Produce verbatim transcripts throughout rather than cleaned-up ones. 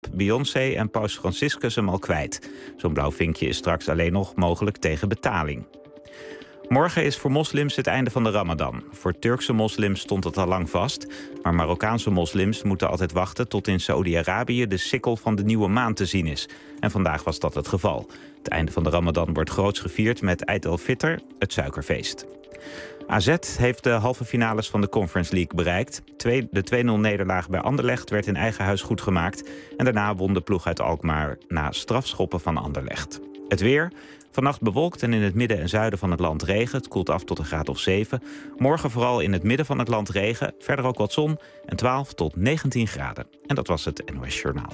Beyoncé en paus Franciscus hem al kwijt. Zo'n blauw vinkje is straks alleen nog mogelijk tegen betaling. Morgen is voor moslims het einde van de Ramadan. Voor Turkse moslims stond het al lang vast. Maar Marokkaanse moslims moeten altijd wachten tot in Saoedi-Arabië de sikkel van de nieuwe maan te zien is. En vandaag was dat het geval. Het einde van de Ramadan wordt groots gevierd met Eid el-Fitr, het suikerfeest. A Z heeft de halve finales van de Conference League bereikt. De twee nul nederlaag bij Anderlecht werd in eigen huis goed gemaakt. En daarna won de ploeg uit Alkmaar na strafschoppen van Anderlecht. Het weer. Vannacht bewolkt en in het midden en zuiden van het land regen. Het koelt af tot een graad of zeven. Morgen vooral in het midden van het land regen. Verder ook wat zon en twaalf tot negentien graden. En dat was het N O S Journaal.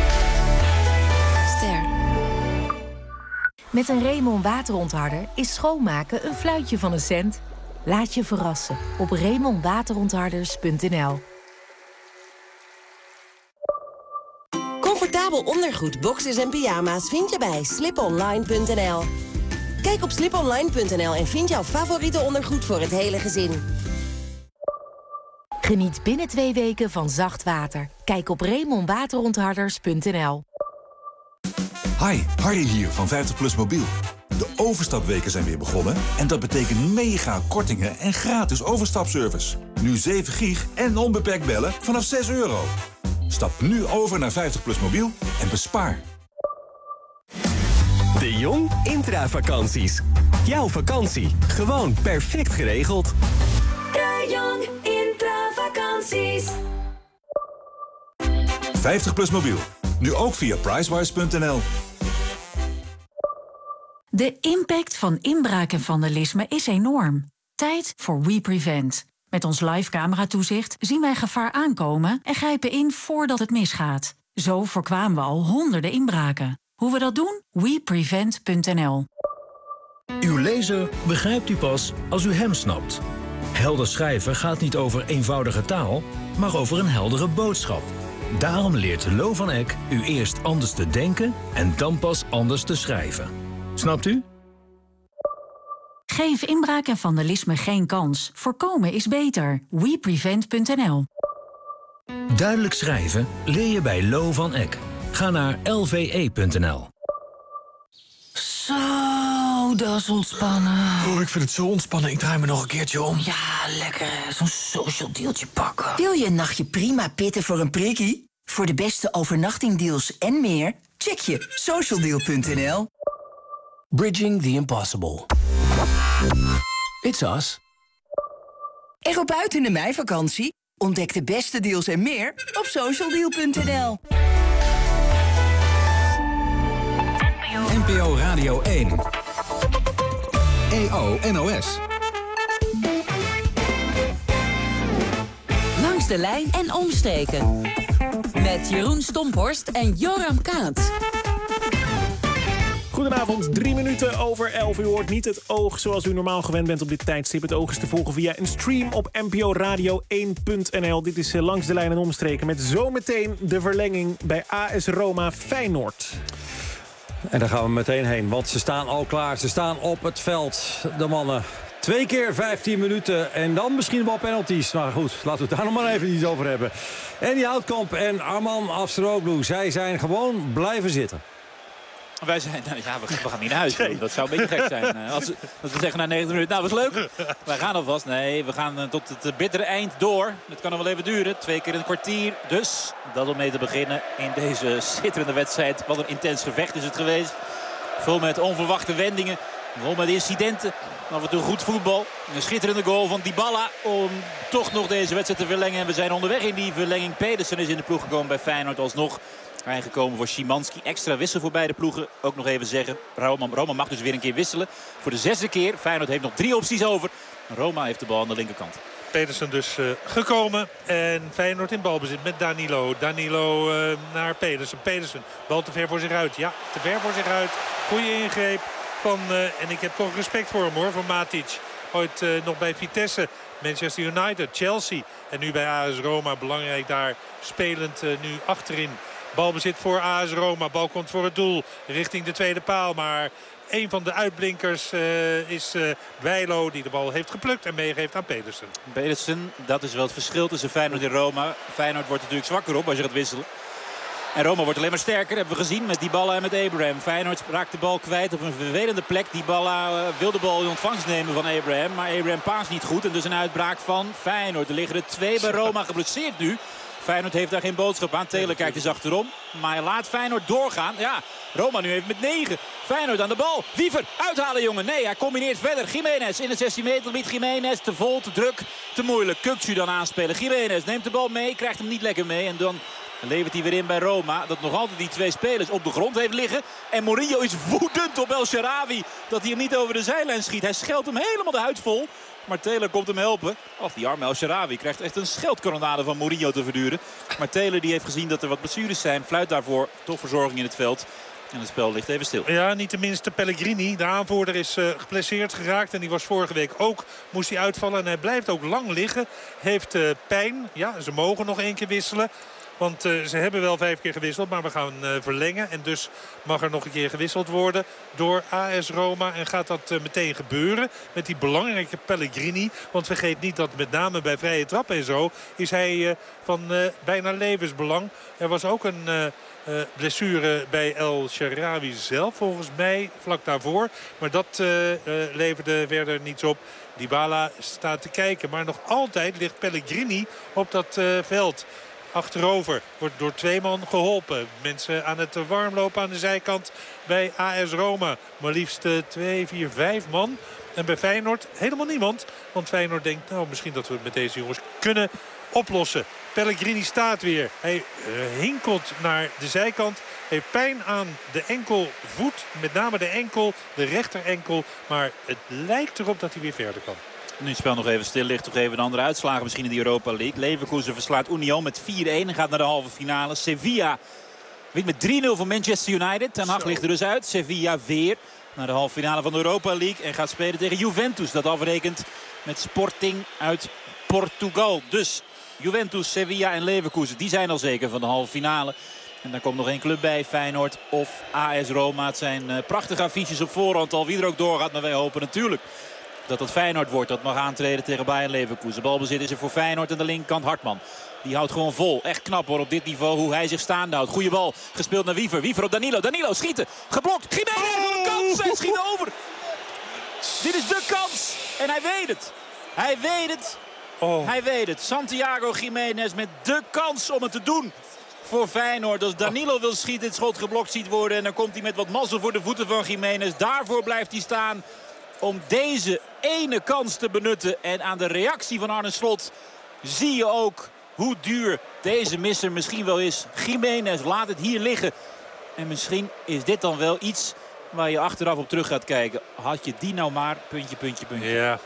Ster. Met een Raymond waterontharder is schoonmaken een fluitje van een cent. Laat je verrassen op raymond waterontharders punt n l. Comfortabel ondergoed, boxers en pyjama's vind je bij slip online punt n l. Kijk op slip online punt n l en vind jouw favoriete ondergoed voor het hele gezin. Geniet binnen twee weken van zacht water. Kijk op raymond waterontharders punt n l. Hi, Harry hier van vijftig plus Mobiel. De overstapweken zijn weer begonnen en dat betekent mega kortingen en gratis overstapservice. Nu zeven gig en onbeperkt bellen vanaf zes euro. Stap nu over naar vijftig plus Mobiel en bespaar. De Jong intravakanties. Jouw vakantie, gewoon perfect geregeld. De Jong intravakanties. vijftig plus Mobiel. Nu ook via pricewise punt n l. De impact van inbraak en vandalisme is enorm. Tijd voor WePrevent. Met ons live cameratoezicht zien wij gevaar aankomen en grijpen in voordat het misgaat. Zo voorkwamen we al honderden inbraken. Hoe we dat doen? we prevent punt n l. Uw lezer begrijpt u pas als u hem snapt. Helder schrijven gaat niet over eenvoudige taal, maar over een heldere boodschap. Daarom leert Lo van Eck u eerst anders te denken en dan pas anders te schrijven. Snapt u? Geef inbraak en vandalisme geen kans. Voorkomen is beter. we prevent punt n l. Duidelijk schrijven leer je bij Lo van Eck. Ga naar l v e punt n l. Zo, dat is ontspannen. Oh, ik vind het zo ontspannen. Ik draai me nog een keertje om. Ja, lekker. Zo'n social dealtje pakken. Wil je een nachtje prima pitten voor een prikkie? Voor de beste overnachtingdeals en meer, check je socialdeal punt n l. Bridging the impossible. It's us. Erop uit in de meivakantie? Ontdek de beste deals en meer op socialdeal punt n l. N P O Radio één. E O N O S. Langs de lijn en omstreken. Met Jeroen Stomphorst en Joram Kaats. Goedenavond, drie minuten over elf. U hoort niet het oog zoals u normaal gewend bent op dit tijdstip. Het oog is te volgen via een stream op n p o radio één punt n l. Dit is Langs de Lijn en Omstreken met zometeen de verlenging bij A S Roma Feyenoord. En daar gaan we meteen heen, want ze staan al klaar. Ze staan op het veld, de mannen. Twee keer vijftien minuten en dan misschien wel penalties. Maar goed, laten we het daar nog maar even iets over hebben. Andy Houtkamp en Arman Afsaroglu, zij zijn gewoon blijven zitten. Wij zijn, nou ja, we, we gaan niet naar huis. Dat zou een beetje gek zijn. Als, als we zeggen na negentig minuten, nou was leuk. Wij gaan alvast. Nee, we gaan uh, tot het bittere eind door. Dat kan nog wel even duren. Twee keer in een kwartier. Dus dat om mee te beginnen in deze schitterende wedstrijd. Wat een intens gevecht is het geweest. Vol met onverwachte wendingen. Vol met incidenten. Af en toe goed voetbal. Een schitterende goal van Dybala om toch nog deze wedstrijd te verlengen. En we zijn onderweg in die verlenging. Pedersen is in de ploeg gekomen bij Feyenoord alsnog. Aangekomen voor Szymanski. Extra wissel voor beide ploegen. Ook nog even zeggen. Roma, Roma mag dus weer een keer wisselen. Voor de zesde keer. Feyenoord heeft nog drie opties over. Roma heeft de bal aan de linkerkant. Pedersen dus uh, gekomen. En Feyenoord in balbezit met Danilo. Danilo uh, naar Pedersen. Pedersen. Bal te ver voor zich uit. Ja, te ver voor zich uit. Goeie ingreep van... Uh, en ik heb toch respect voor hem hoor. Van Matic. Ooit uh, nog bij Vitesse. Manchester United. Chelsea. En nu bij A S Roma. Belangrijk daar. Spelend uh, nu achterin. Balbezit voor A S Roma. Bal komt voor het doel richting de tweede paal. Maar een van de uitblinkers uh, is uh, Bijlo die de bal heeft geplukt en meegeeft aan Pedersen. Pedersen, dat is wel het verschil tussen Feyenoord en Roma. Feyenoord wordt natuurlijk zwakker op als je gaat wisselen. En Roma wordt alleen maar sterker, hebben we gezien met Dybala en met Abraham. Feyenoord raakt de bal kwijt op een vervelende plek. Dybala uh, wil de bal in ontvangst nemen van Abraham. Maar Abraham paast niet goed en dus een uitbraak van Feyenoord. Er liggen er twee bij Roma geblesseerd nu. Feyenoord heeft daar geen boodschap aan. Taylor kijkt eens achterom. Maar hij laat Feyenoord doorgaan. Ja, Roma nu even met negen. Feyenoord aan de bal. Wiever, uithalen jongen. Nee, hij combineert verder. Giménez in het zestien meter gebied. Giménez te vol, te druk, te moeilijk. Kukçu dan aanspelen. Giménez neemt de bal mee, krijgt hem niet lekker mee. En dan levert hij weer in bij Roma. Dat nog altijd die twee spelers op de grond heeft liggen. En Mourinho is woedend op El Shaarawy dat hij hem niet over de zijlijn schiet. Hij scheldt hem helemaal de huid vol. Maar Taylor komt hem helpen. Och, die arme El Shaarawy krijgt echt een scheldkanonade van Mourinho te verduren. Maar Taylor die heeft gezien dat er wat blessures zijn. Fluit daarvoor. Toch verzorging in het veld. En het spel ligt even stil. Ja, niet tenminste Pellegrini. De aanvoerder is uh, geblesseerd geraakt. En die was vorige week ook. Moest hij uitvallen. En hij blijft ook lang liggen. Heeft uh, pijn. Ja, ze mogen nog één keer wisselen. Want uh, ze hebben wel vijf keer gewisseld. Maar we gaan uh, verlengen. En dus mag er nog een keer gewisseld worden door A S Roma. En gaat dat uh, meteen gebeuren met die belangrijke Pellegrini. Want vergeet niet dat met name bij vrije trappen en zo is hij uh, van uh, bijna levensbelang. Er was ook een uh, uh, blessure bij El Shaarawy zelf volgens mij vlak daarvoor. Maar dat uh, uh, leverde verder niets op. Dybala staat te kijken. Maar nog altijd ligt Pellegrini op dat uh, veld. Achterover wordt door twee man geholpen. Mensen aan het warmlopen aan de zijkant bij A S Roma. Maar liefst twee, vier, vijf man. En bij Feyenoord helemaal niemand. Want Feyenoord denkt, nou misschien dat we het met deze jongens kunnen oplossen. Pellegrini staat weer. Hij uh, hinkelt naar de zijkant. Heeft pijn aan de enkelvoet. Met name de enkel, de rechterenkel. Maar het lijkt erop dat hij weer verder kan. Nu het spel nog even stil ligt. Toch even de andere uitslagen misschien in de Europa League. Leverkusen verslaat Union met vier een en gaat naar de halve finale. Sevilla wint met drie nul van Manchester United. Ten Hag ligt er dus uit. Sevilla weer naar de halve finale van de Europa League. En gaat spelen tegen Juventus. Dat afrekent met Sporting uit Portugal. Dus Juventus, Sevilla en Leverkusen. Die zijn al zeker van de halve finale. En dan komt nog één club bij. Feyenoord of A S Roma. Het zijn uh, prachtige affiches op voorhand al. Wie er ook doorgaat. Maar wij hopen natuurlijk dat het Feyenoord wordt. Dat mag aantreden tegen Bayern Leverkusen. Balbezit is er voor Feyenoord aan de linkerkant. Hartman. Die houdt gewoon vol. Echt knap hoor op dit niveau hoe hij zich staande houdt. Goeie bal. Gespeeld naar Wiever. Wiever op Danilo. Danilo schieten. Geblokt. Giménez voor een kans. Hij schiet over. Dit is de kans. En hij weet het. Hij weet het. Oh. Hij weet het. Santiago Giménez met de kans om het te doen voor Feyenoord. Als Danilo wil schieten, het schot geblokt ziet worden. En dan komt hij met wat mazzel voor de voeten van Giménez. Daarvoor blijft hij staan om deze ene kans te benutten. En aan de reactie van Arne Slot zie je ook hoe duur deze misser misschien wel is. Giménez laat het hier liggen. En misschien is dit dan wel iets waar je achteraf op terug gaat kijken. Had je die nou maar, puntje, puntje, puntje. Ja.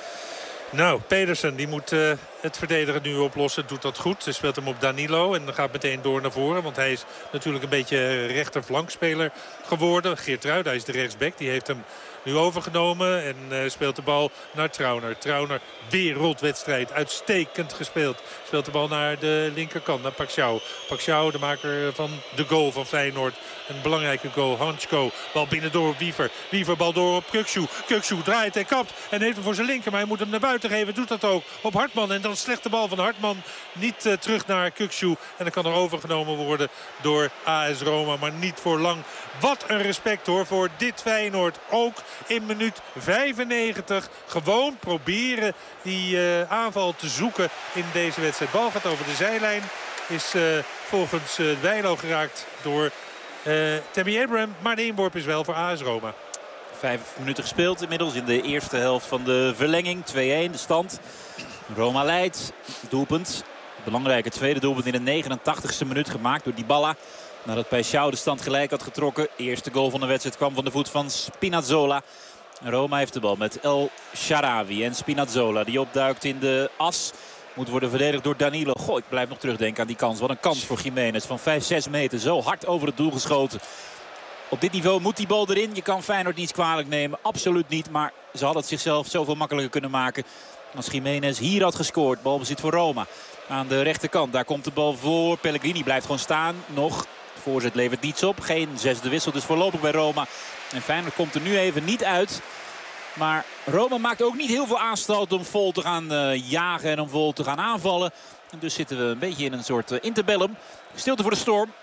Nou, Pedersen die moet uh, het verdedigen nu oplossen. Doet dat goed. Hij speelt hem op Danilo en dan gaat meteen door naar voren. Want hij is natuurlijk een beetje rechterflankspeler geworden. Geertruida, hij is de rechtsback. Die heeft hem nu overgenomen en uh, speelt de bal naar Trauner. Trauner, wereldwedstrijd. Uitstekend gespeeld. Speelt de bal naar de linkerkant, naar Paxiao. Paxiao, de maker van de goal van Feyenoord. Een belangrijke goal. Hansko, bal binnendoor op Wiever. Wiever, bal door op Kukçu. Kukçu draait en kapt en heeft hem voor zijn linker. Maar hij moet hem naar buiten geven. Doet dat ook op Hartman. En dan slechte bal van Hartman. Niet uh, terug naar Kukçu. En dan kan er overgenomen worden door A S Roma. Maar niet voor lang. Wat een respect hoor voor dit Feyenoord. Ook in minuut vijfennegentig. Gewoon proberen die uh, aanval te zoeken in deze wedstrijd. Bal gaat over de zijlijn. Is uh, volgens uh, Wijlo geraakt door uh, Tammy Abraham. Maar de inworp is wel voor A S Roma. Vijf minuten gespeeld inmiddels in de eerste helft van de verlenging. twee een de stand. Roma leidt. Doelpunt. Belangrijke tweede doelpunt in de negenentachtigste minuut gemaakt door Dybala. Nadat Paixão de stand gelijk had getrokken. Eerste goal van de wedstrijd kwam van de voet van Spinazzola. Roma heeft de bal met El Shaarawy en Spinazzola. Die opduikt in de as. Moet worden verdedigd door Danilo. Goh, ik blijf nog terugdenken aan die kans. Wat een kans voor Giménez van vijf, zes meter. Zo hard over het doel geschoten. Op dit niveau moet die bal erin. Je kan Feyenoord niets kwalijk nemen. Absoluut niet. Maar ze hadden het zichzelf zoveel makkelijker kunnen maken. Als Giménez hier had gescoord. Balbezit voor Roma. Aan de rechterkant. Daar komt de bal voor. Pellegrini blijft gewoon staan. Nog. Voorzet levert niets op. Geen zesde wissel dus voorlopig bij Roma. En Feyenoord komt er nu even niet uit. Maar Roma maakt ook niet heel veel aanstalten om vol te gaan uh, jagen en om vol te gaan aanvallen. En dus zitten we een beetje in een soort uh, interbellum. Stilte voor de storm.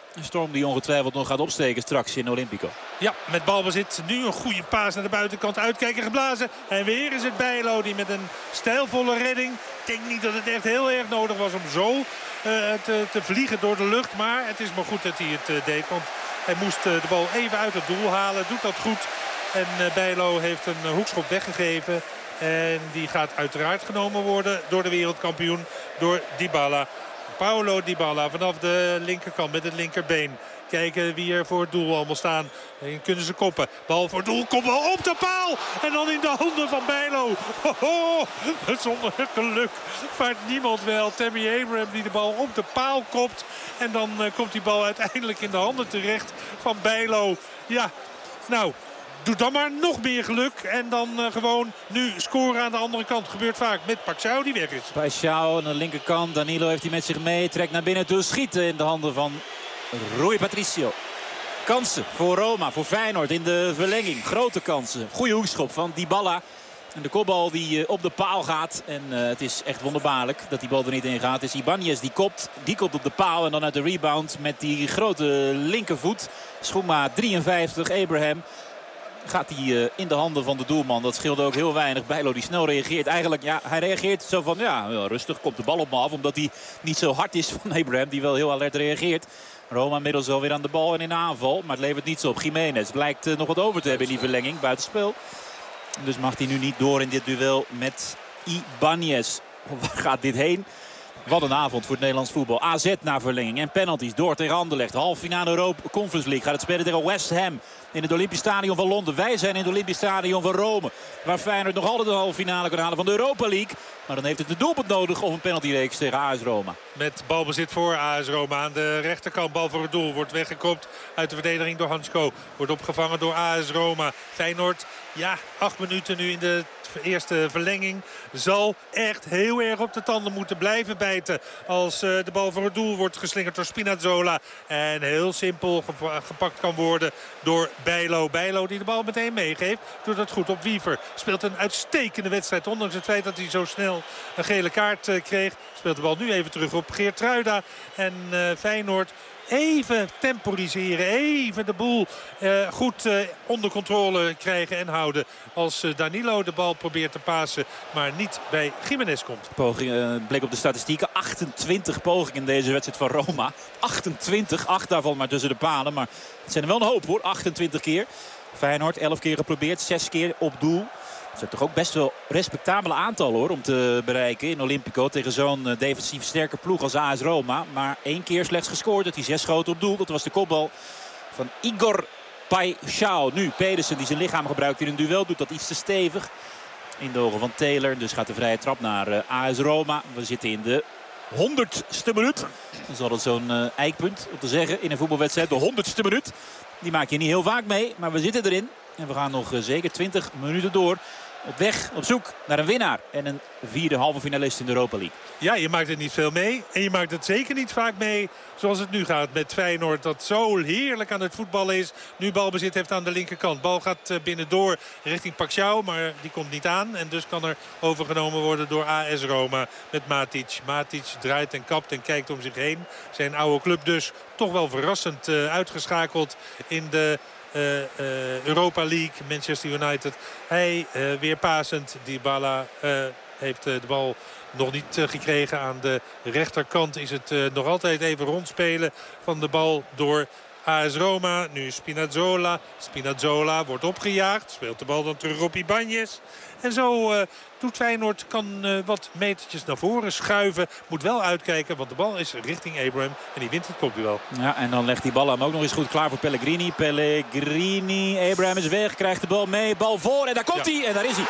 Een storm die ongetwijfeld nog gaat opsteken straks in Olympico. Ja, met balbezit. Nu een goede paas naar de buitenkant. Uitkijken geblazen. En weer is het Bijlo die met een stijlvolle redding. Ik denk niet dat het echt heel erg nodig was om zo uh, te, te vliegen door de lucht. Maar het is maar goed dat hij het uh, deed. Want hij moest uh, de bal even uit het doel halen. Doet dat goed. En uh, Bijlo heeft een uh, hoekschop weggegeven. En die gaat uiteraard genomen worden door de wereldkampioen. Door Dybala. Paulo Dybala vanaf de linkerkant met het linkerbeen. Kijken wie er voor het doel allemaal staan. En kunnen ze koppen. Bal voor het doel. Komt wel op de paal. En dan in de handen van Bijlo. Hoho, zonder geluk vaart niemand wel. Tammy Abraham die de bal op de paal kopt. En dan uh, komt die bal uiteindelijk in de handen terecht van Bijlo. Ja, nou... Doe dan maar nog meer geluk. En dan uh, gewoon nu scoren aan de andere kant. Gebeurt vaak met Paixão die weg is. Paixão aan de linkerkant. Danilo heeft hij met zich mee. Trekt naar binnen toe. Schieten in de handen van Rui Patricio. Kansen voor Roma, voor Feyenoord in de verlenging. Grote kansen. Goeie hoekschop van Dybala. En de kopbal die uh, op de paal gaat. En uh, het is echt wonderbaarlijk dat die bal er niet in gaat. Het is Ibanez die kopt. Die kopt op de paal. En dan uit de rebound met die grote linkervoet. Schoenmaat drieënvijftig. Abraham. Gaat hij uh, in de handen van de doelman. Dat scheelde ook heel weinig. Bijlo die snel reageert. Eigenlijk, ja, hij reageert zo van, ja, ja, rustig. Komt de bal op me af. Omdat hij niet zo hard is van Abraham. Die wel heel alert reageert. Roma inmiddels wel weer aan de bal en in de aanval. Maar het levert niets op. Jiménez blijkt uh, nog wat over te hebben in die verlenging. Buitenspel. Dus mag hij nu niet door in dit duel met Ibanez. Waar gaat dit heen? Wat een avond voor het Nederlands voetbal. A Z naar verlenging en penalties door tegen Anderlecht. Half finale Europa Conference League gaat het spelen tegen West Ham. In het Olympisch Stadion van Londen. Wij zijn in het Olympisch Stadion van Rome. Waar Feyenoord nog altijd de halve finale kan halen van de Europa League. Maar dan heeft het een doelpunt nodig of een penaltyreeks tegen A S Roma. Met balbezit voor A S Roma aan de rechterkant. Bal voor het doel. Wordt weggekopt uit de verdediging door Hansko. Wordt opgevangen door A S Roma. Feyenoord, ja, acht minuten nu in de eerste verlenging. Zal echt heel erg op de tanden moeten blijven bijten. Als uh, de bal voor het doel wordt geslingerd door Spinazzola. En heel simpel gepakt kan worden door Bijlo. Bijlo die de bal meteen meegeeft. Doet dat goed op Wiever. Speelt een uitstekende wedstrijd. Ondanks het feit dat hij zo snel een gele kaart uh, kreeg. Speelt de bal nu even terug op Geertruida. En uh, Feyenoord even temporiseren. Even de boel uh, goed uh, onder controle krijgen en houden. Als uh, Danilo de bal probeert te pasen. Maar niet bij Jiménez komt. Poging, uh, bleek op de statistieken. achtentwintig pogingen in deze wedstrijd van Roma. achtentwintig. acht daarvan maar tussen de palen. Maar het zijn er wel een hoop hoor. achtentwintig keer. Feyenoord elf keer geprobeerd. zes keer op doel. Dat is toch ook best wel respectabele aantal hoor, om te bereiken in Olympico tegen zo'n uh, defensief sterke ploeg als A S Roma. Maar één keer slechts gescoord, dat hij zes schoten op doel. Dat was de kopbal van Igor Paixão. Nu Pedersen die zijn lichaam gebruikt in een duel, doet dat iets te stevig. In de ogen van Taylor, dus gaat de vrije trap naar uh, A S Roma. We zitten in de honderdste minuut. Dat is altijd zo'n uh, eikpunt om te zeggen in een voetbalwedstrijd. De honderdste minuut. Die maak je niet heel vaak mee, maar we zitten erin. En we gaan nog uh, zeker twintig minuten door. Op weg, op zoek naar een winnaar. En een vierde halve finalist in de Europa League. Ja, je maakt het niet veel mee. En je maakt het zeker niet vaak mee zoals het nu gaat met Feyenoord. Dat zo heerlijk aan het voetballen is. Nu balbezit heeft aan de linkerkant. Bal gaat binnendoor richting Paixão. Maar die komt niet aan. En dus kan er overgenomen worden door A S Roma met Matic. Matic draait en kapt en kijkt om zich heen. Zijn oude club dus toch wel verrassend uh, uitgeschakeld in de Uh, uh, Europa League, Manchester United. Hij uh, weer pasend. Dybala uh, heeft uh, de bal nog niet uh, gekregen. Aan de rechterkant is het uh, nog altijd even rondspelen van de bal door A S Roma. Nu Spinazzola. Spinazzola wordt opgejaagd. Speelt de bal dan terug op Ibanez. En zo uh, doet Feyenoord, kan uh, wat metertjes naar voren schuiven. Moet wel uitkijken, want de bal is richting Abraham. En die wint het kopduel. Ja, en dan legt die bal hem ook nog eens goed klaar voor Pellegrini. Pellegrini, Abraham is weg, krijgt de bal mee. Bal voor en daar komt hij. Ja. En daar is hij.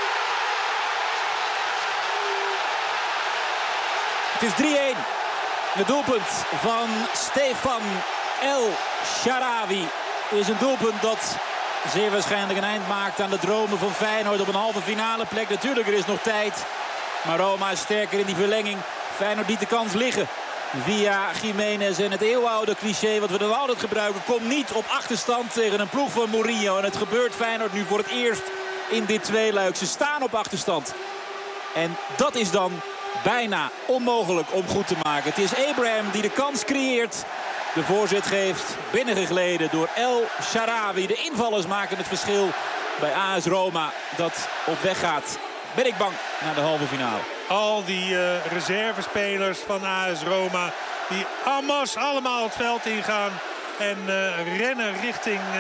Het is drie-één. Het doelpunt van Stefan El Shaarawy is een doelpunt dat zeer waarschijnlijk een eind maakt aan de dromen van Feyenoord op een halve finale plek. Natuurlijk, er is nog tijd. Maar Roma is sterker in die verlenging. Feyenoord liet de kans liggen. Via Jiménez en het eeuwenoude cliché wat we dan altijd gebruiken. Komt niet op achterstand tegen een ploeg van Mourinho. En het gebeurt Feyenoord nu voor het eerst in dit tweeluik. Ze staan op achterstand. En dat is dan bijna onmogelijk om goed te maken. Het is Abraham die de kans creëert de voorzet geeft. Binnengegleden door El Shaarawy. De invallers maken het verschil bij A S Roma dat op weg gaat. Ben ik bang naar de halve finale. Al die uh, reservespelers van A S Roma die amas allemaal het veld ingaan. En uh, rennen richting uh,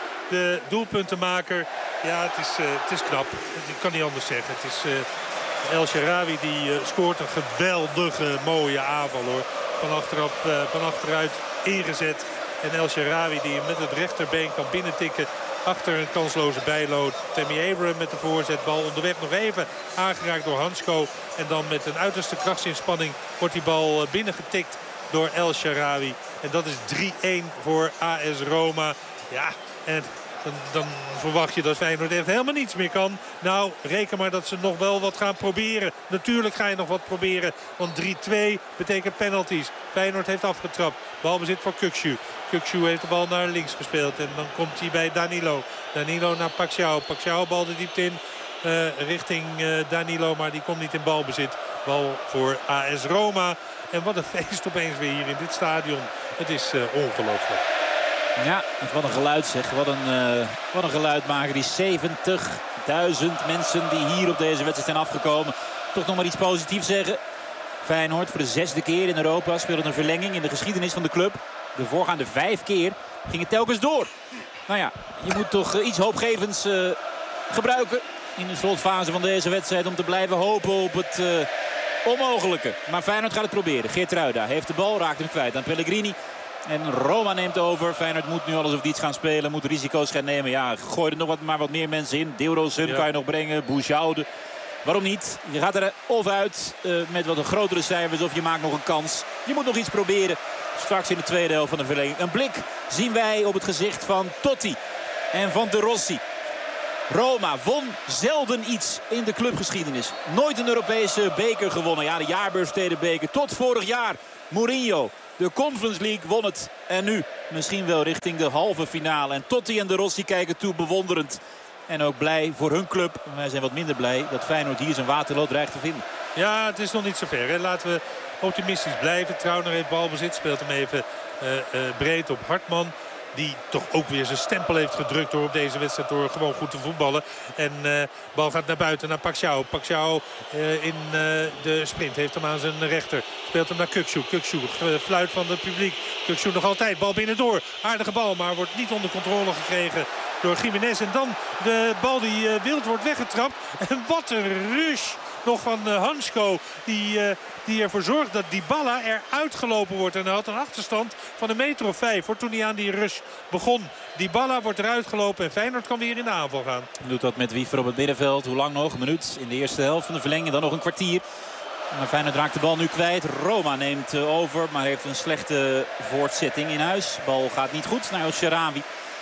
de doelpuntenmaker. Ja, het is, uh, het is knap. Ik kan niet anders zeggen. Het is uh, El Shaarawy die uh, scoort een geweldige mooie aanval hoor. Van, achteraf, uh, van achteruit ingezet. En El Shaarawy die met het rechterbeen kan binnentikken. Achter een kansloze bijlood. Tammy Abraham met de voorzetbal. Onderweg nog even aangeraakt door Hansko. En dan met een uiterste krachtsinspanning wordt die bal uh, binnengetikt door El Shaarawy. En dat is drie-een voor A S Roma. Ja, en dan, dan verwacht je dat Feyenoord echt helemaal niets meer kan. Nou, reken maar dat ze nog wel wat gaan proberen. Natuurlijk ga je nog wat proberen. Want drie-twee betekent penalties. Feyenoord heeft afgetrapt. Balbezit voor Kukçu. Kukçu heeft de bal naar links gespeeld. En dan komt hij bij Danilo. Danilo naar Paxiao. Paxiao bal de diepte in. Uh, richting uh, Danilo. Maar die komt niet in balbezit. Bal voor A S Roma. En wat een feest opeens weer hier in dit stadion. Het is uh, ongelooflijk. Ja, wat een geluid zeg. Wat een, uh, wat een geluid maken. Die zeventigduizend mensen die hier op deze wedstrijd zijn afgekomen. Toch nog maar iets positiefs zeggen. Feyenoord voor de zesde keer in Europa speelt een verlenging in de geschiedenis van de club. De voorgaande vijf keer ging het telkens door. Nou ja, je moet toch uh, iets hoopgevends uh, gebruiken in de slotfase van deze wedstrijd. Om te blijven hopen op het uh, onmogelijke. Maar Feyenoord gaat het proberen. Geertruida heeft de bal, raakt hem kwijt aan Pellegrini. En Roma neemt over. Feyenoord moet nu alles of niets gaan spelen. Moet risico's gaan nemen. Ja, gooi er nog wat, maar wat meer mensen in. Deelrozen ja. kan je nog brengen. Boujoude. Waarom niet? Je gaat er of uit uh, met wat een grotere cijfers of je maakt nog een kans. Je moet nog iets proberen. Straks in de tweede helft van de verlenging. Een blik zien wij op het gezicht van Totti en van De Rossi. Roma won zelden iets in de clubgeschiedenis. Nooit een Europese beker gewonnen. Ja, de Jaarbeurs-Stedenbeker tot vorig jaar. Mourinho. De Conference League won het. En nu misschien wel richting de halve finale. En Totti en De Rossi kijken toe bewonderend. En ook blij voor hun club. Wij zijn wat minder blij dat Feyenoord hier zijn Waterloo dreigt te vinden. Ja, het is nog niet zo ver. Hè. Laten we optimistisch blijven. Trauner heeft balbezit. Speelt hem even uh, uh, breed op Hartman. Die toch ook weer zijn stempel heeft gedrukt door op deze wedstrijd door gewoon goed te voetballen. En de uh, bal gaat naar buiten naar Paxiao. Paxiao uh, in uh, de sprint heeft hem aan zijn rechter. Speelt hem naar Kukçu. Kukçu fluit van het publiek. Kukçu nog altijd. Bal binnendoor. Aardige bal, maar wordt niet onder controle gekregen door Gimenez. En dan de bal die uh, wild wordt weggetrapt. En wat een rush nog van uh, Hansko. Die, uh, die ervoor zorgt dat Dybala eruit gelopen wordt. En hij had een achterstand van een meter of vijf voor toen hij aan die rush begon. Dybala wordt eruit gelopen en Feyenoord kan weer in de aanval gaan. Doet dat met Wiever op het middenveld. Hoe lang nog? Een minuut in de eerste helft van de verlenging. Dan nog een kwartier. Maar Feyenoord raakt de bal nu kwijt. Roma neemt uh, over, maar heeft een slechte voortzetting in huis. Bal gaat niet goed naar El Shaarawy.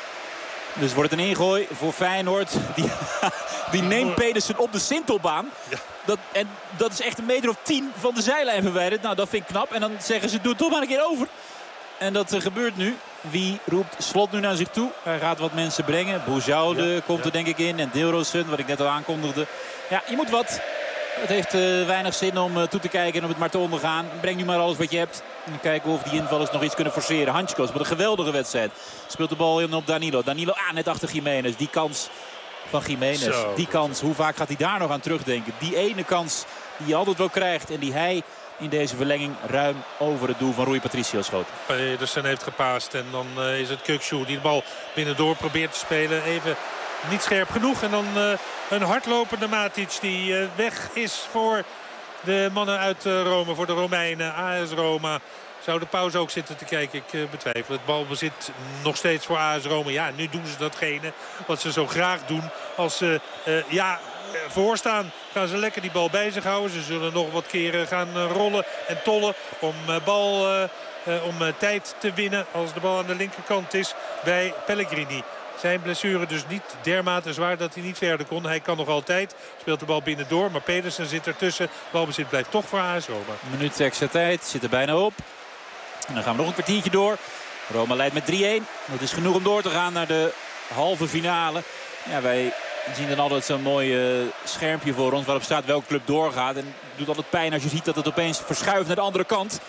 Dus wordt het een ingooi voor Feyenoord. Die, die neemt Pedersen op de Sintelbaan. Ja. Dat, en dat is echt een meter of tien van de zijlijn verwijderd. Nou, dat vind ik knap. En dan zeggen ze, doe het toch maar een keer over. En dat uh, gebeurt nu. Wie roept Slot nu naar zich toe? Hij gaat wat mensen brengen. Boujoude ja, komt ja. er denk ik in. En Deelrozen, wat ik net al aankondigde. Ja, je moet wat. Het heeft uh, weinig zin om uh, toe te kijken en om het maar te ondergaan. Breng nu maar alles wat je hebt. En kijken of die invallers nog iets kunnen forceren. Hansko met een geweldige wedstrijd. Speelt de bal in op Danilo. Danilo ah, net achter Gimenez. Die kans van Gimenez. Zo. Die kans. Hoe vaak gaat hij daar nog aan terugdenken? Die ene kans die hij altijd wel krijgt. En die hij in deze verlenging ruim over het doel van Rui Patricio schoot. Pedersen heeft gepaast. En dan uh, is het Kukçu die de bal binnendoor probeert te spelen. Even niet scherp genoeg. En dan uh, een hardlopende Matic die uh, weg is voor de mannen uit uh, Rome. Voor de Romeinen. A S Roma. Zou de pauze ook zitten te kijken? Ik uh, betwijfel. Het balbezit nog steeds voor A S Roma. Ja, nu doen ze datgene wat ze zo graag doen. Als ze uh, ja, voorstaan, gaan ze lekker die bal bij zich houden. Ze zullen nog wat keren gaan uh, rollen en tollen om uh, bal... Uh, uh, om uh, tijd te winnen als de bal aan de linkerkant is bij Pellegrini. Zijn blessure dus niet dermate zwaar dat hij niet verder kon. Hij kan nog altijd. Speelt de bal binnendoor. Maar Pedersen zit ertussen. Balbezit blijft toch voor A S Roma. Een minuut extra tijd. Zit er bijna op. En dan gaan we nog een kwartiertje door. Roma leidt met drie-een. Dat is genoeg om door te gaan naar de halve finale. Ja, wij zien dan altijd zo'n mooi uh, schermpje voor ons waarop staat welke club doorgaat. En het doet altijd pijn als je ziet dat het opeens verschuift naar de andere kant.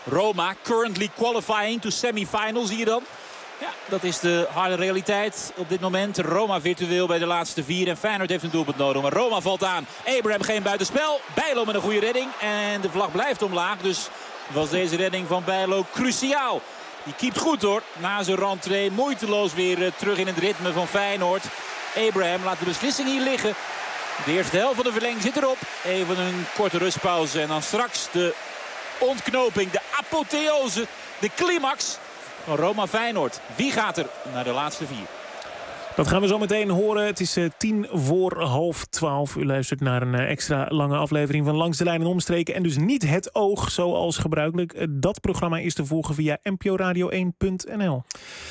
Roma currently qualifying to semifinal, zie je dan. Ja, dat is de harde realiteit op dit moment. Roma virtueel bij de laatste vier. En Feyenoord heeft een doelpunt nodig. Maar Roma valt aan. Abraham geen buitenspel. Bijlo met een goede redding. En de vlag blijft omlaag. Dus was deze redding van Bijlo cruciaal. Die keept goed hoor. Na zijn rentree moeiteloos weer uh, terug in het ritme van Feyenoord. Abraham laat de beslissing hier liggen. De eerste helft van de verlenging zit erop. Even een korte rustpauze. En dan straks de ontknoping. De apotheose. De climax van Roma Feyenoord. Wie gaat er naar de laatste vier? Dat gaan we zo meteen horen. Het is uh, tien voor half twaalf. U luistert naar een uh, extra lange aflevering van Langs de Lijn en Omstreken. En dus niet Het Oog, zoals gebruikelijk. Uh, dat programma is te volgen via n p o radio één punt n l.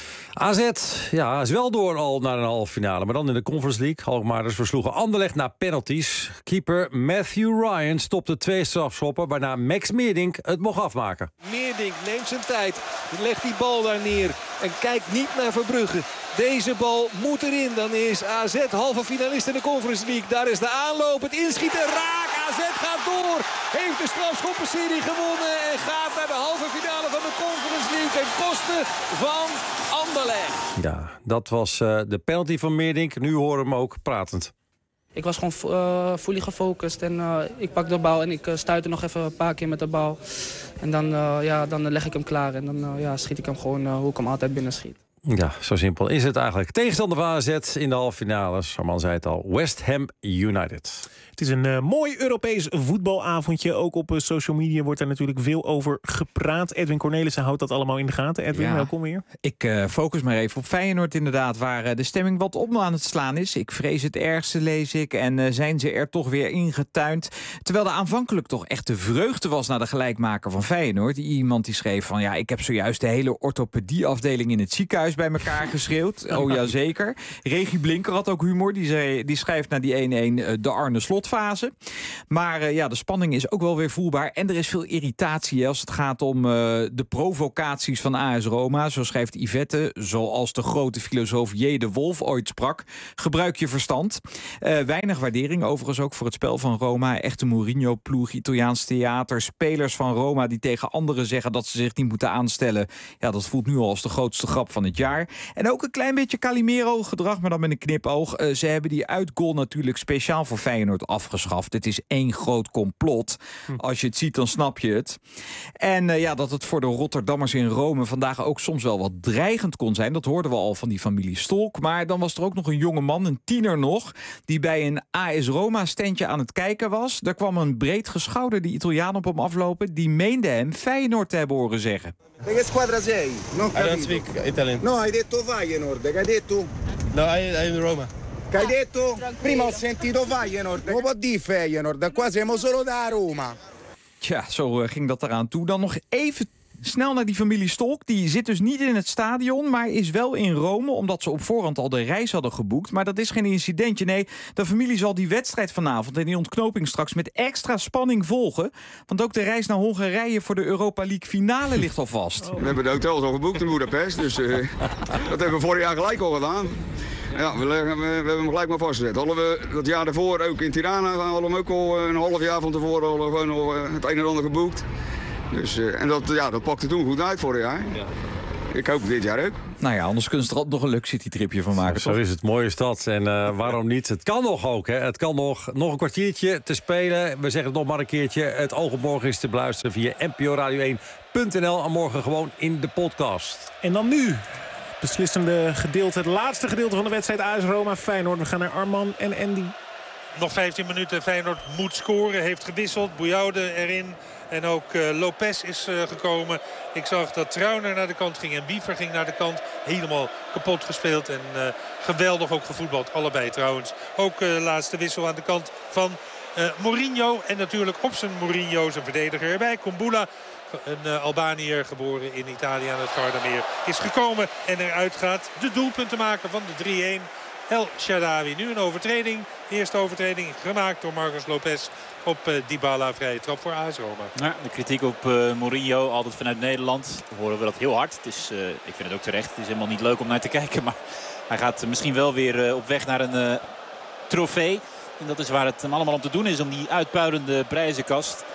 A Z ja, is wel door al naar een halve finale. Maar dan in de Conference League. Alkmaarders versloegen Anderlecht na penalties. Keeper Matthew Ryan stopte twee strafschoppen, waarna Max Meerdink het mocht afmaken. Meerdink neemt zijn tijd. Legt die bal daar neer. En kijkt niet naar Verbrugge. Deze bal moet erin. Dan is A Z halve finalist in de Conference League. Daar is de aanloop. Het inschieten raak. A Z gaat door. Heeft de strafschoppenserie gewonnen. En gaat naar de halve finale van de Conference League. Ten koste van Anderlecht. Ja, dat was uh, de penalty van Meerdink. Nu horen we hem ook pratend. Ik was gewoon uh, fully gefocust en uh, ik pak de bal en ik uh, stuitte nog even een paar keer met de bal. En dan, uh, ja, dan leg ik hem klaar en dan uh, ja, schiet ik hem gewoon uh, hoe ik hem altijd binnen schiet. Ja, zo simpel is het eigenlijk. Tegenstander van A Z in de halve finales. Arman zei het al, West Ham United. Het is een uh, mooi Europees voetbalavondje. Ook op uh, social media wordt er natuurlijk veel over gepraat. Edwin Cornelissen houdt dat allemaal in de gaten. Edwin, ja, welkom weer. Ik uh, focus maar even op Feyenoord inderdaad, waar uh, de stemming wat om aan het slaan is. Ik vrees het ergste, lees ik. En uh, zijn ze er toch weer ingetuind. Terwijl er aanvankelijk toch echt de vreugde was naar de gelijkmaker van Feyenoord. Iemand die schreef van, ja, ik heb zojuist de hele orthopedieafdeling in het ziekenhuis bij elkaar geschreeuwd. Oh ja, zeker. Regie Blinker had ook humor. Die, zei, die schrijft naar die één-één uh, de Arne Slotfase. Maar uh, ja, de spanning is ook wel weer voelbaar. En er is veel irritatie hè, als het gaat om uh, de provocaties van A S Roma. Zo schrijft Yvette, zoals de grote filosoof J. de Wolf ooit sprak. Gebruik je verstand. Uh, weinig waardering overigens ook voor het spel van Roma. Echte Mourinho-ploeg, Italiaans theater. Spelers van Roma die tegen anderen zeggen dat ze zich niet moeten aanstellen. Ja, dat voelt nu al als de grootste grap van het jaar. En ook een klein beetje Calimero-gedrag, maar dan met een knipoog. Uh, ze hebben die uitgoal natuurlijk speciaal voor Feyenoord afgeschaft. Het is één groot complot. Hm. Als je het ziet, dan snap je het. En uh, ja, dat het voor de Rotterdammers in Rome vandaag ook soms wel wat dreigend kon zijn. Dat hoorden we al van die familie Stolk. Maar dan was er ook nog een jonge man, een tiener nog, die bij een A S Roma-standje aan het kijken was. Daar kwam een breed geschouderde Italiaan op hem aflopen. Die meende hem Feyenoord te hebben horen zeggen. De che squadra sei? Non I don't speak Italian. No, hai detto Feyenoord. Che hai detto? No, I, I'm Roma. Che hai detto? Prima ho sentito Feyenoord. Non può dire Feyenoord. Qua siamo solo da Roma. Tja, zo uh, ging dat eraan toe. Dan nog even snel naar die familie Stolk. Die zit dus niet in het stadion, maar is wel in Rome, omdat ze op voorhand al de reis hadden geboekt. Maar dat is geen incidentje. Nee, de familie zal die wedstrijd vanavond en die ontknoping straks met extra spanning volgen. Want ook de reis naar Hongarije voor de Europa League finale ligt al vast. We hebben de hotels al geboekt in Budapest, dus uh, dat hebben we vorig jaar gelijk al gedaan. Ja, we, leggen, we, we hebben hem gelijk maar vastgezet. Hadden we dat jaar daarvoor ook in Tirana, hadden we hem ook al een half jaar van tevoren al gewoon al het een en ander geboekt. Dus, uh, en dat, ja, dat pakte toen goed uit vorig jaar. Ja. Ik hoop dit jaar ook. Nou ja, anders kunnen ze er nog een Luck City tripje van maken. Zo, zo is het, mooie stad. En uh, waarom niet? Het kan nog ook. Hè. Het kan nog, nog een kwartiertje te spelen. We zeggen het nog maar een keertje. Het oog op morgen is te beluisteren via n p o radio één punt n l. En morgen gewoon in de podcast. En dan nu beslissende gedeelte. Het laatste gedeelte van de wedstrijd A S Roma Feyenoord. We gaan naar Arman en Andy. Nog vijftien minuten. Feyenoord moet scoren. Heeft gewisseld. Boujoude erin. En ook uh, Lopez is uh, gekomen. Ik zag dat Trauner naar de kant ging en Wiever ging naar de kant. Helemaal kapot gespeeld en uh, geweldig ook gevoetbald. Allebei trouwens. Ook uh, laatste wissel aan de kant van uh, Mourinho. En natuurlijk op zijn Mourinho zijn verdediger erbij. Kumbula, een uh, Albaniër geboren in Italië aan het Gardameer, is gekomen. En eruit gaat de doelpunten maken van de drie-een. El Shaarawy. Nu een overtreding. Eerste overtreding gemaakt door Marcos Lopez op uh, Dybala. Vrije trap voor A S Roma. Ja, de kritiek op uh, Mourinho, altijd vanuit Nederland, horen we dat heel hard. Het is, uh, ik vind het ook terecht. Het is helemaal niet leuk om naar te kijken. Maar hij gaat uh, misschien wel weer uh, op weg naar een uh, trofee. En dat is waar het hem allemaal om te doen is. Om die uitpuilende prijzenkast.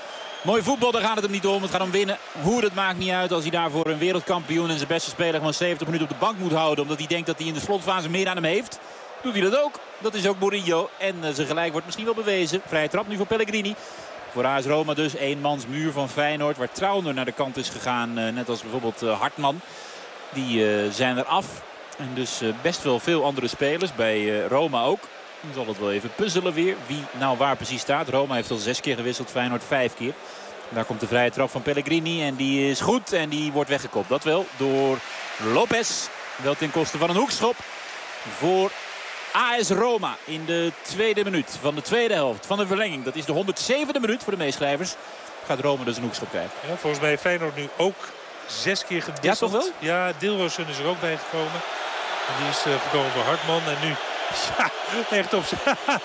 Mooi voetbal, daar gaat het hem niet om. Het gaat om winnen. Hoe, het maakt niet uit als hij daarvoor een wereldkampioen en zijn beste speler gewoon zeventig minuten op de bank moet houden. Omdat hij denkt dat hij in de slotfase meer aan hem heeft. Doet hij dat ook. Dat is ook Mourinho. En uh, zijn gelijk wordt misschien wel bewezen. Vrije trap nu voor Pellegrini. Voor A S Roma dus. Eenmansmuur van Feyenoord. Waar Trauner naar de kant is gegaan. Uh, net als bijvoorbeeld uh, Hartman. Die uh, zijn er af. En dus uh, best wel veel andere spelers. Bij uh, Roma ook. Dan zal het wel even puzzelen weer. Wie nou waar precies staat. Roma heeft al zes keer gewisseld. Feyenoord vijf keer. Daar komt de vrije trap van Pellegrini. En die is goed. En die wordt weggekopt. Dat wel door Lopez. Wel ten koste van een hoekschop. Voor A S Roma in de tweede minuut van de tweede helft van de verlenging. Dat is de honderdzevende minuut voor de meeschrijvers. Gaat Roma dus een hoekschop krijgen. Ja, volgens mij heeft Feyenoord nu ook zes keer gewisseld. Ja, toch wel? Ja, Dilrosun is er ook bij gekomen. En die is uh, gekomen voor Hartman. En nu, ja, echt op.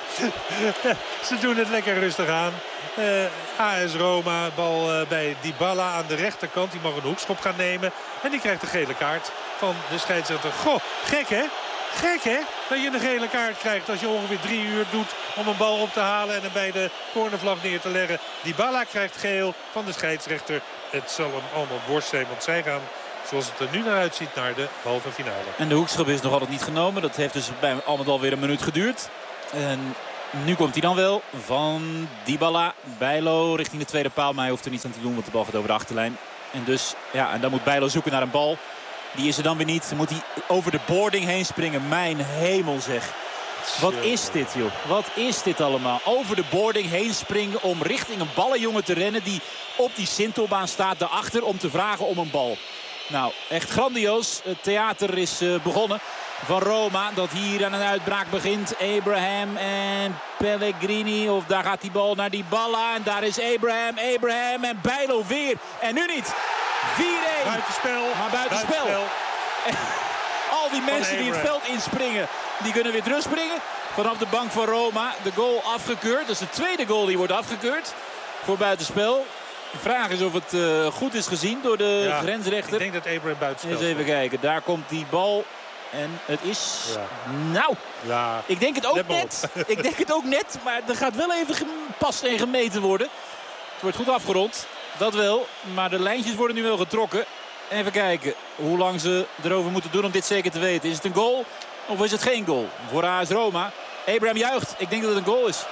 Ze doen het lekker rustig aan. Uh, A S Roma, bal uh, bij Dybala aan de rechterkant. Die mag een hoekschop gaan nemen. En die krijgt de gele kaart van de scheidsrechter. Goh, gek hè? Gek hè, dat je een gele kaart krijgt als je ongeveer drie uur doet om een bal op te halen en hem bij de cornervlag neer te leggen. Dybala krijgt geel van de scheidsrechter. Het zal hem allemaal worst zijn, want zij gaan, zoals het er nu naar uitziet, naar de halve finale. En de hoekschop is nog altijd niet genomen. Dat heeft dus bij al met al weer een minuut geduurd. En nu komt hij dan wel van Dybala. Bijlo richting de tweede paal, maar hij hoeft er niets aan te doen, want de bal gaat over de achterlijn. En dus, ja, en dan moet Bijlo zoeken naar een bal. Die is er dan weer niet. Dan moet hij over de boarding heen springen. Mijn hemel zeg. Wat is dit joh? Wat is dit allemaal? Over de boarding heen springen om richting een ballenjongen te rennen die op die Sintelbaan staat daarachter om te vragen om een bal. Nou, echt grandioos. Het theater is uh, begonnen van Roma. Dat hier aan een uitbraak begint. Abraham en Pellegrini. Of daar gaat die bal naar Dybala. En daar is Abraham. Abraham en Bijlo weer. En nu niet. vier-een. Buitenspel. Maar buitenspel. buitenspel. Al die mensen die het veld inspringen, die kunnen weer terugspringen. Vanaf de bank van Roma. De goal afgekeurd. Dat is de tweede goal die wordt afgekeurd. Voor buitenspel. De vraag is of het uh, goed is gezien door de ja, grensrechter. Ik denk dat Abraham buitenspel. Eens even kijken. Daar komt die bal. En het is... Ja. Nou, ja. ik denk het ook net. Ik denk het ook net. Maar er gaat wel even gepast en gemeten worden. Het wordt goed afgerond. Dat wel. Maar de lijntjes worden nu wel getrokken. Even kijken hoe lang ze erover moeten doen om dit zeker te weten. Is het een goal of is het geen goal? Voor A S Roma. Abraham juicht. Ik denk dat het een goal is.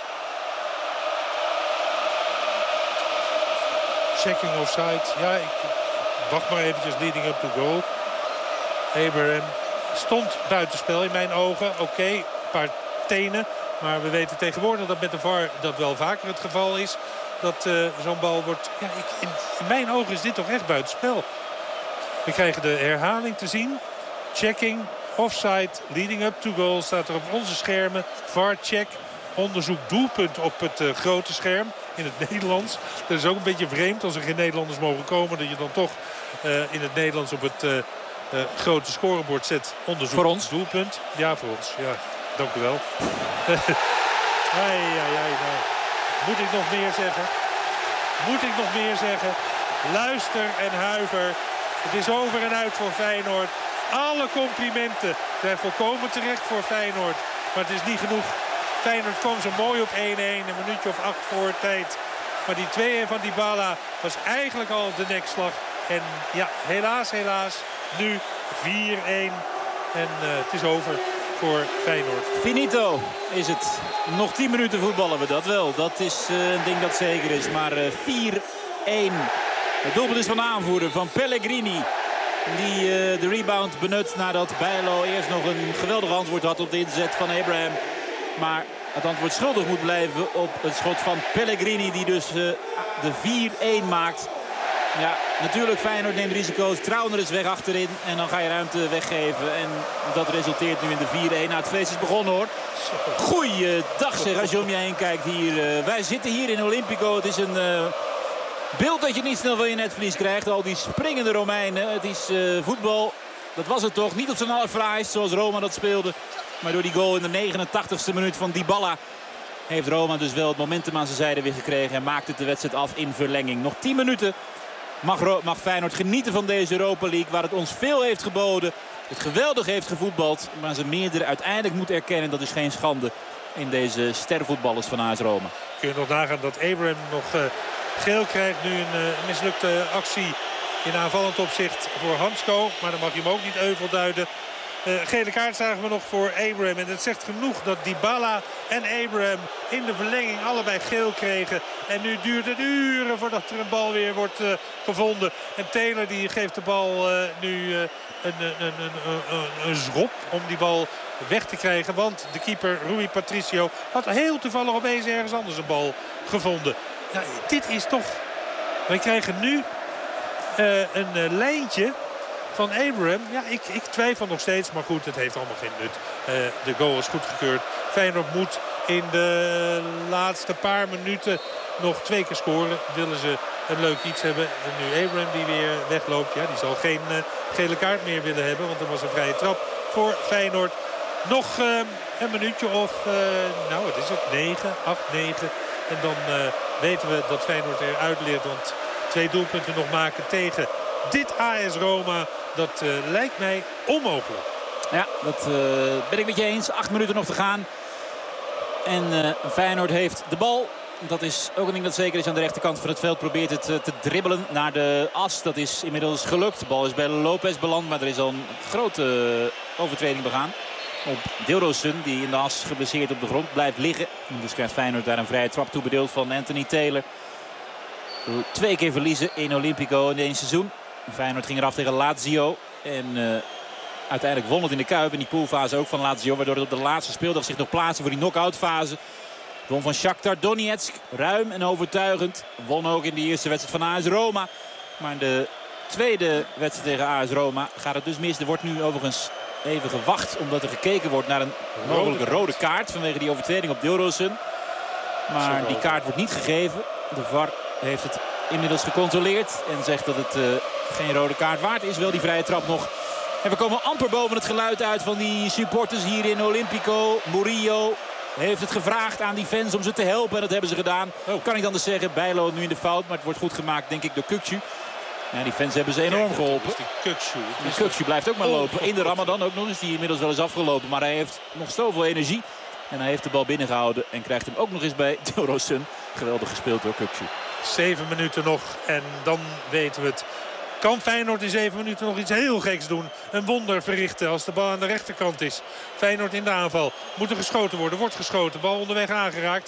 Checking offside. Ja, ik wacht maar eventjes. Leading up to goal. Abraham stond buitenspel in mijn ogen. Oké, okay, een paar tenen. Maar we weten tegenwoordig dat met de V A R dat wel vaker het geval is. Dat uh, zo'n bal wordt... Ja, ik, in, in mijn ogen is dit toch echt buitenspel. We krijgen de herhaling te zien. Checking, offside, leading up to goal. Staat er op onze schermen. V A R check. Onderzoek doelpunt op het uh, grote scherm. In het Nederlands. Dat is ook een beetje vreemd als er geen Nederlanders mogen komen. Dat je dan toch uh, in het Nederlands op het uh, uh, grote scorebord zet. Onderzoek voor ons. Doelpunt. Ja, voor ons. Ja, dank u wel. ai, ai, ai, nou. Moet ik nog meer zeggen? Moet ik nog meer zeggen? Luister en huiver. Het is over en uit voor Feyenoord. Alle complimenten zijn volkomen terecht voor Feyenoord. Maar het is niet genoeg. Feyenoord kwam zo mooi op één-één. Een minuutje of acht voor tijd. Maar die twee-een van Dybala was eigenlijk al de nekslag. En ja, helaas, helaas. Nu vier-een. En uh, het is over voor Feyenoord. Finito is het. Nog tien minuten voetballen we, dat wel. Dat is uh, een ding dat zeker is. Maar uh, vier-een. Het doelpunt is van de aanvoerder van Pellegrini. Die uh, de rebound benut nadat Bijlo eerst nog een geweldig antwoord had op de inzet van Abraham. Maar het antwoord schuldig moet blijven op het schot van Pellegrini. Die dus uh, de vier-een maakt. Ja, natuurlijk Feyenoord neemt risico's. Trauner is weg achterin. En dan ga je ruimte weggeven. En dat resulteert nu in de vier-een. Nou, het feest is begonnen hoor. Goeiedag zeg als je om je heen kijkt hier. Uh, wij zitten hier in Olympico. Het is een uh, beeld dat je niet snel van je netvlies krijgt. Al die springende Romeinen. Het is uh, voetbal. Dat was het toch. Niet op zijn allerfraaist zoals Roma dat speelde. Maar door die goal in de negenentachtigste minuut van Dybala heeft Roma dus wel het momentum aan zijn zijde weer gekregen. En maakt het de wedstrijd af in verlenging. Nog tien minuten mag, mag Feyenoord genieten van deze Europa League. Waar het ons veel heeft geboden. Het geweldig heeft gevoetbald. Maar ze meerdere uiteindelijk moet erkennen. Dat is geen schande in deze stervoetballers van A S Roma. Kun je nog nagaan dat Abraham nog uh, Geel krijgt nu een uh, mislukte actie in aanvallend opzicht voor Hansko. Maar dan mag je hem ook niet euvel duiden. Uh, gele kaart zagen we nog voor Abraham. En het zegt genoeg dat Dybala en Abraham in de verlenging allebei geel kregen. En nu duurt het uren voordat er een bal weer wordt uh, gevonden. En Taylor die geeft de bal uh, nu uh, een, een, een, een, een, een schop om die bal weg te krijgen. Want de keeper Rui Patricio had heel toevallig opeens ergens anders een bal gevonden. Ja, dit is toch... Wij krijgen nu uh, een uh, lijntje van Abraham. Ja, ik, ik twijfel nog steeds. Maar goed, het heeft allemaal geen nut. Uh, de goal is goedgekeurd. Feyenoord moet in de laatste paar minuten nog twee keer scoren. Willen ze een leuk iets hebben. En nu Abraham die weer wegloopt. Ja, die zal geen uh, gele kaart meer willen hebben. Want er was een vrije trap voor Feyenoord. Nog uh, een minuutje of... Uh, nou, wat is het? negen, acht, negen. En dan uh, weten we dat Feyenoord eruit leert. Want twee doelpunten nog maken tegen dit A S Roma. Dat uh, lijkt mij onmogelijk. Ja, dat uh, ben ik met je eens. Acht minuten nog te gaan. En uh, Feyenoord heeft de bal. Dat is ook een ding dat zeker is aan de rechterkant van het veld. Probeert het uh, te dribbelen naar de as. Dat is inmiddels gelukt. De bal is bij Lopez beland. Maar er is al een grote uh, overtreding begaan. Op Dilrosun, die in de as geblesseerd op de grond blijft liggen. Dus krijgt Feyenoord daar een vrije trap toebedeeld van Anthony Taylor. Twee keer verliezen in Olympico in één seizoen. Feyenoord ging eraf tegen Lazio. En uh, uiteindelijk won het in de Kuip in die poolfase ook van Lazio. Waardoor het op de laatste speeldag zich nog plaatste voor die knock-out fase. Won van Shakhtar Donetsk. Ruim en overtuigend. Won ook in de eerste wedstrijd van A S Roma. Maar in de tweede wedstrijd tegen A S Roma gaat het dus mis. Er wordt nu overigens even gewacht omdat er gekeken wordt naar een mogelijke rode kaart. Vanwege die overtreding op Dilrosun. Maar die kaart wordt niet gegeven. De V A R heeft het inmiddels gecontroleerd. En zegt dat het uh, geen rode kaart waard is. Wel die vrije trap nog. En we komen amper boven het geluid uit van die supporters hier in Olympico. Murillo heeft het gevraagd aan die fans om ze te helpen. En dat hebben ze gedaan. Oh. Kan ik anders zeggen. Bijlo nu in de fout. Maar het wordt goed gemaakt denk ik door Kukçu. Ja, die fans hebben ze enorm Kijk, geholpen. Die Kukçu blijft ook maar lopen. In de Ramadan ook nog eens. Die inmiddels wel eens afgelopen. Maar hij heeft nog zoveel energie. En hij heeft de bal binnengehouden. En krijgt hem ook nog eens bij Dilrosun. Geweldig gespeeld door Kukçu. Zeven minuten nog. En dan weten we het. Kan Feyenoord in zeven minuten nog iets heel geks doen? Een wonder verrichten als de bal aan de rechterkant is. Feyenoord in de aanval. Moet er geschoten worden. Wordt geschoten. Bal onderweg aangeraakt.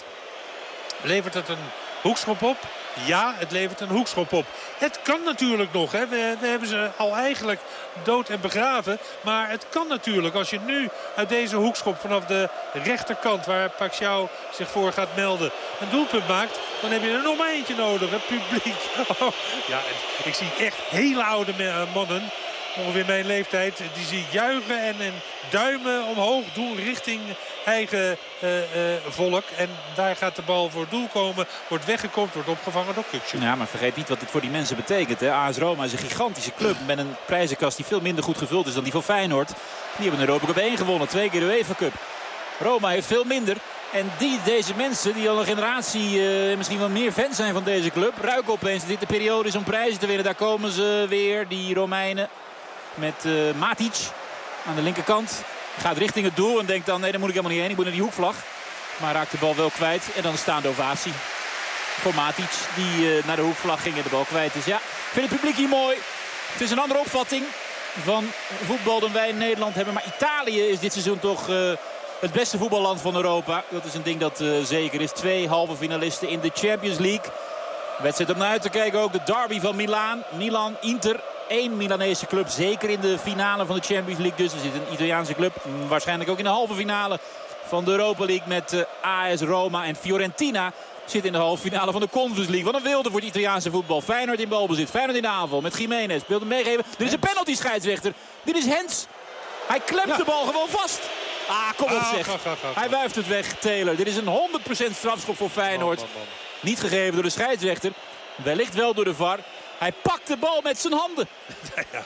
Levert het een hoekschop op? Ja, het levert een hoekschop op. Het kan natuurlijk nog. Hè. We, we hebben ze al eigenlijk dood en begraven. Maar het kan natuurlijk. Als je nu uit deze hoekschop vanaf de rechterkant, waar Paxiao zich voor gaat melden, een doelpunt maakt, dan heb je er nog maar eentje nodig. Het publiek. Oh, ja, ik zie echt hele oude mannen, ongeveer mijn leeftijd, die zie juichen en, en duimen omhoog doen richting eigen uh, uh, volk. En daar gaat de bal voor doel komen. Wordt weggekopt, wordt opgevangen door Kukçu. Ja, maar vergeet niet wat dit voor die mensen betekent. Hè? A S Roma is een gigantische club met een prijzenkast die veel minder goed gevuld is dan die van Feyenoord. Die hebben de Europa Cup één gewonnen. Twee keer de UEFA Cup. Roma heeft veel minder. En die, deze mensen, die al een generatie uh, misschien wel meer fans zijn van deze club, ruiken opeens dat dit de periode is om prijzen te winnen. Daar komen ze weer, die Romeinen, met uh, Matic aan de linkerkant. Gaat richting het doel en denkt dan, nee, daar moet ik helemaal niet heen. Ik moet naar die hoekvlag. Maar raakt de bal wel kwijt. En dan een staande ovatie voor Matic, die uh, naar de hoekvlag ging en de bal kwijt is. Ja, ik vind het publiek hier mooi. Het is een andere opvatting van voetbal dan wij in Nederland hebben. Maar Italië is dit seizoen toch uh, het beste voetballand van Europa. Dat is een ding dat uh, zeker is. Twee halve finalisten in de Champions League. Wedstrijd om naar uit te kijken ook. De derby van Milaan. Milan-Inter. Eén Milanese club, zeker in de finale van de Champions League. Dus er zit een Italiaanse club, waarschijnlijk ook in de halve finale van de Europa League met uh, A S Roma. En Fiorentina zit in de halve finale van de Conference League. Wat een wilde voor het Italiaanse voetbal. Feyenoord in balbezit, Feyenoord in de aanval met Jiménez. Speelt hem meegeven. Dit is een penalty, scheidsrechter. Dit is Hens. Hij klemt ja. de bal gewoon vast. Ah, kom op zeg. Hij wuift het weg, Taylor. Dit is een honderd procent strafschop voor Feyenoord. Man, man, man. Niet gegeven door de scheidsrechter. Wellicht wel door de V A R. Hij pakt de bal met zijn handen. Ja.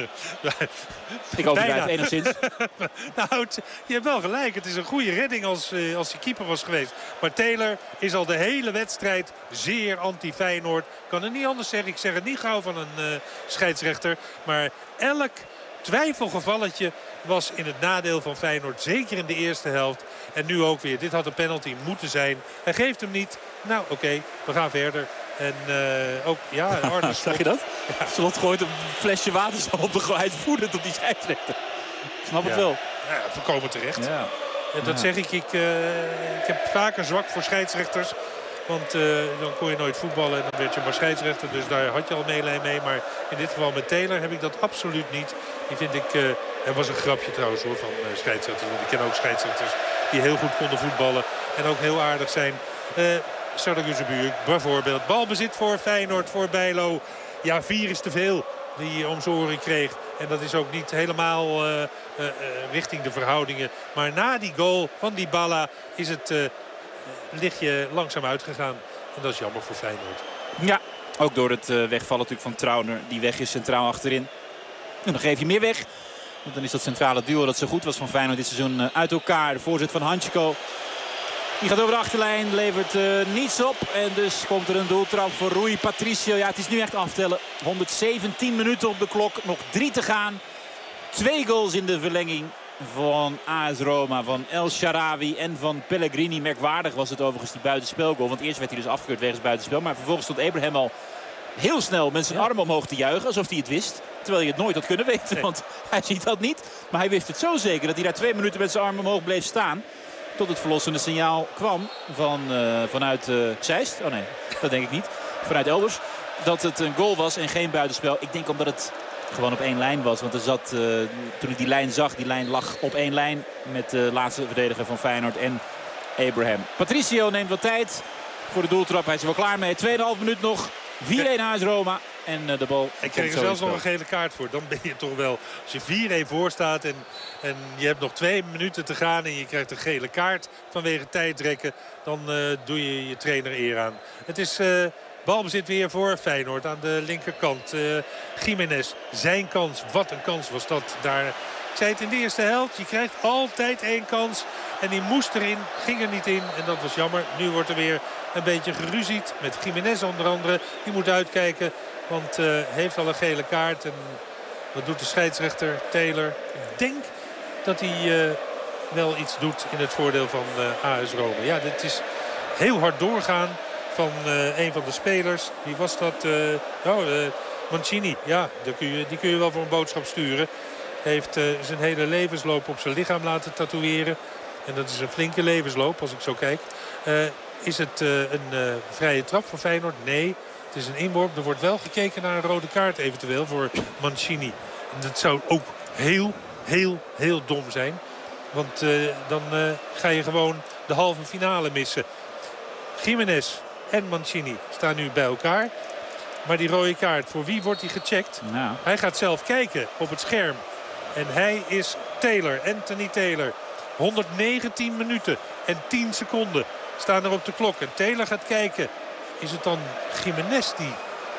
Ik overdrijf enigszins. Nou, je hebt wel gelijk. Het is een goede redding als, uh, als hij keeper was geweest. Maar Taylor is al de hele wedstrijd zeer anti-Feyenoord. Ik kan het niet anders zeggen. Ik zeg het niet gauw van een uh, scheidsrechter. Maar elk twijfelgevalletje was in het nadeel van Feyenoord. Zeker in de eerste helft. En nu ook weer. Dit had een penalty moeten zijn. Hij geeft hem niet. Nou, oké. Okay, we gaan verder. En uh, ook, ja, Arne Zag je dat? Ja. Slot gooit een flesje water zo op de hij voedend op die scheidsrechter. Ik snap het ja. wel. Ja, voorkomen terecht. Ja. En dat ja. zeg ik, ik, uh, ik heb vaker zwak voor scheidsrechters. Want uh, dan kon je nooit voetballen en dan werd je maar scheidsrechter. Dus daar had je al meelij mee. Maar in dit geval met Taylor heb ik dat absoluut niet. Die vind ik, uh, er was een grapje trouwens hoor van uh, scheidsrechters. Want ik ken ook scheidsrechters die heel goed konden voetballen. En ook heel aardig zijn. Uh, Sardar Guzebujuk bijvoorbeeld. Balbezit voor Feyenoord, voor Bijlo. Ja, vier is te veel die om zijn oren kreeg. En dat is ook niet helemaal uh, uh, uh, richting de verhoudingen. Maar na die goal van Dybala is het uh, lichtje langzaam uitgegaan. En dat is jammer voor Feyenoord. Ja, ook door het uh, wegvallen natuurlijk van Trauner. Die weg is centraal achterin. En dan geef je meer weg. Want dan is dat centrale duo dat zo goed was van Feyenoord dit seizoen uh, uit elkaar. De voorzet van Hanchko. Die gaat over de achterlijn, levert uh, niets op. En dus komt er een doeltrap voor Rui Patricio. Ja, het is nu echt aftellen. honderdzeventien minuten op de klok. Nog drie te gaan. Twee goals in de verlenging van A S Roma. Van El Shaarawy en van Pellegrini. Merkwaardig was het overigens die buitenspelgoal. Want eerst werd hij dus afgekeurd wegens buitenspel. Maar vervolgens stond Abraham al heel snel met zijn ja. arm omhoog te juichen. Alsof hij het wist. Terwijl je het nooit had kunnen weten. Nee. Want hij ziet dat niet. Maar hij wist het zo zeker dat hij daar twee minuten met zijn arm omhoog bleef staan. Tot het verlossende signaal kwam van, uh, vanuit uh, Zeist. Oh nee, dat denk ik niet. Vanuit elders. Dat het een goal was en geen buitenspel. Ik denk omdat het gewoon op één lijn was. Want er zat, uh, toen ik die lijn zag, die lijn lag op één lijn. Met de laatste verdediger van Feyenoord en Abraham. Patricio neemt wat tijd voor de doeltrap. Hij is er wel klaar mee. tweeënhalf minuut nog. vier-een A S Roma. En uh, de bal. Ik kreeg er zelfs nog een gele kaart voor. Dan ben je toch wel. Als je vier-een voor staat en, en je hebt nog twee minuten te gaan. En je krijgt een gele kaart vanwege tijdrekken. Dan uh, doe je je trainer eer aan. Het is uh, balbezit weer voor Feyenoord aan de linkerkant. Uh, Gimenez, zijn kans. Wat een kans was dat daar. Ik zei het in de eerste helft. Je krijgt altijd één kans. En die moest erin. Ging er niet in. En dat was jammer. Nu wordt er weer een beetje geruzied. Met Gimenez onder andere. Die moet uitkijken. Want uh, heeft al een gele kaart. En wat doet de scheidsrechter Taylor? Ik denk dat hij uh, wel iets doet in het voordeel van uh, A S Roma. Ja, dit is heel hard doorgaan van uh, een van de spelers. Wie was dat? Uh, oh, uh, Mancini. Ja, die kun, je, die kun je wel voor een boodschap sturen. Heeft uh, zijn hele levensloop op zijn lichaam laten tatoeëren. En dat is een flinke levensloop als ik zo kijk. Uh, is het uh, een uh, vrije trap voor Feyenoord? Nee. Het is een inworp. Er wordt wel gekeken naar een rode kaart eventueel voor Mancini. En dat zou ook heel, heel, heel dom zijn. Want uh, dan uh, ga je gewoon de halve finale missen. Gimenez en Mancini staan nu bij elkaar. Maar die rode kaart, voor wie wordt die gecheckt? Nou. Hij gaat zelf kijken op het scherm. En hij is Taylor, Anthony Taylor. honderdnegentien minuten en tien seconden staan er op de klok. En Taylor gaat kijken. Is het dan Gimenez die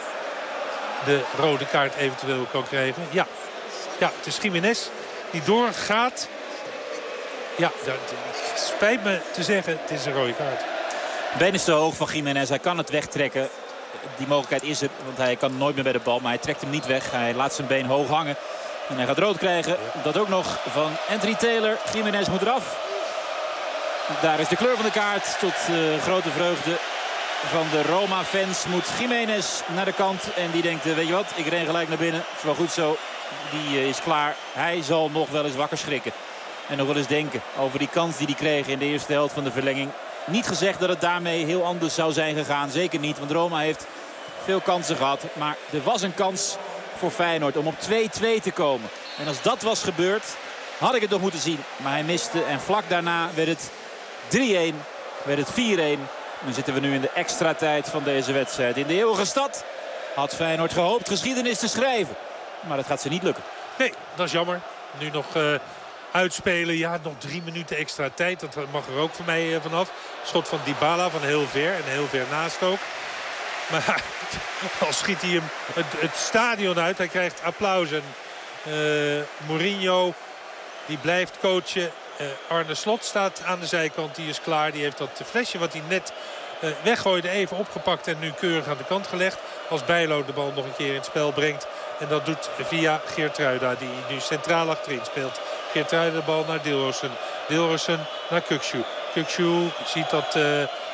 de rode kaart eventueel kan krijgen? Ja, ja het is Gimenez die doorgaat. Ja, dat, het spijt me te zeggen, het is een rode kaart. Been is te hoog van Gimenez. Hij kan het wegtrekken. Die mogelijkheid is het, want hij kan nooit meer bij de bal. Maar hij trekt hem niet weg. Hij laat zijn been hoog hangen. En hij gaat rood krijgen. Dat ook nog van Anthony Taylor. Gimenez moet eraf. Daar is de kleur van de kaart. Tot uh, grote vreugde van de Roma-fans moet Gimenez naar de kant. En die denkt, weet je wat, ik ren gelijk naar binnen. Het is wel goed zo. Die uh, is klaar. Hij zal nog wel eens wakker schrikken. En nog wel eens denken over die kans die hij kreeg in de eerste helft van de verlenging. Niet gezegd dat het daarmee heel anders zou zijn gegaan. Zeker niet, want Roma heeft veel kansen gehad. Maar er was een kans voor Feyenoord om op twee-twee te komen. En als dat was gebeurd, had ik het nog moeten zien. Maar hij miste en vlak daarna werd het drie-een, werd het vier-een. Dan zitten we nu in de extra tijd van deze wedstrijd. In de eeuwige stad had Feyenoord gehoopt geschiedenis te schrijven. Maar dat gaat ze niet lukken. Nee, dat is jammer. Nu nog uh, uitspelen. Ja, nog drie minuten extra tijd. Dat mag er ook voor mij uh, vanaf. Schot van Dybala van heel ver. En heel ver naast ook. Maar al schiet hij hem het, het stadion uit. Hij krijgt applaus. En uh, Mourinho die blijft coachen. Uh, Arne Slot staat aan de zijkant. Die is klaar. Die heeft dat flesje wat hij net uh, weggooide even opgepakt. En nu keurig aan de kant gelegd. Als Bijlo de bal nog een keer in het spel brengt. En dat doet via Geertruida. Die nu centraal achterin speelt. Geertruida de bal naar Dilrosun. Dilrosun naar Kukçu. Kukçu ziet dat uh,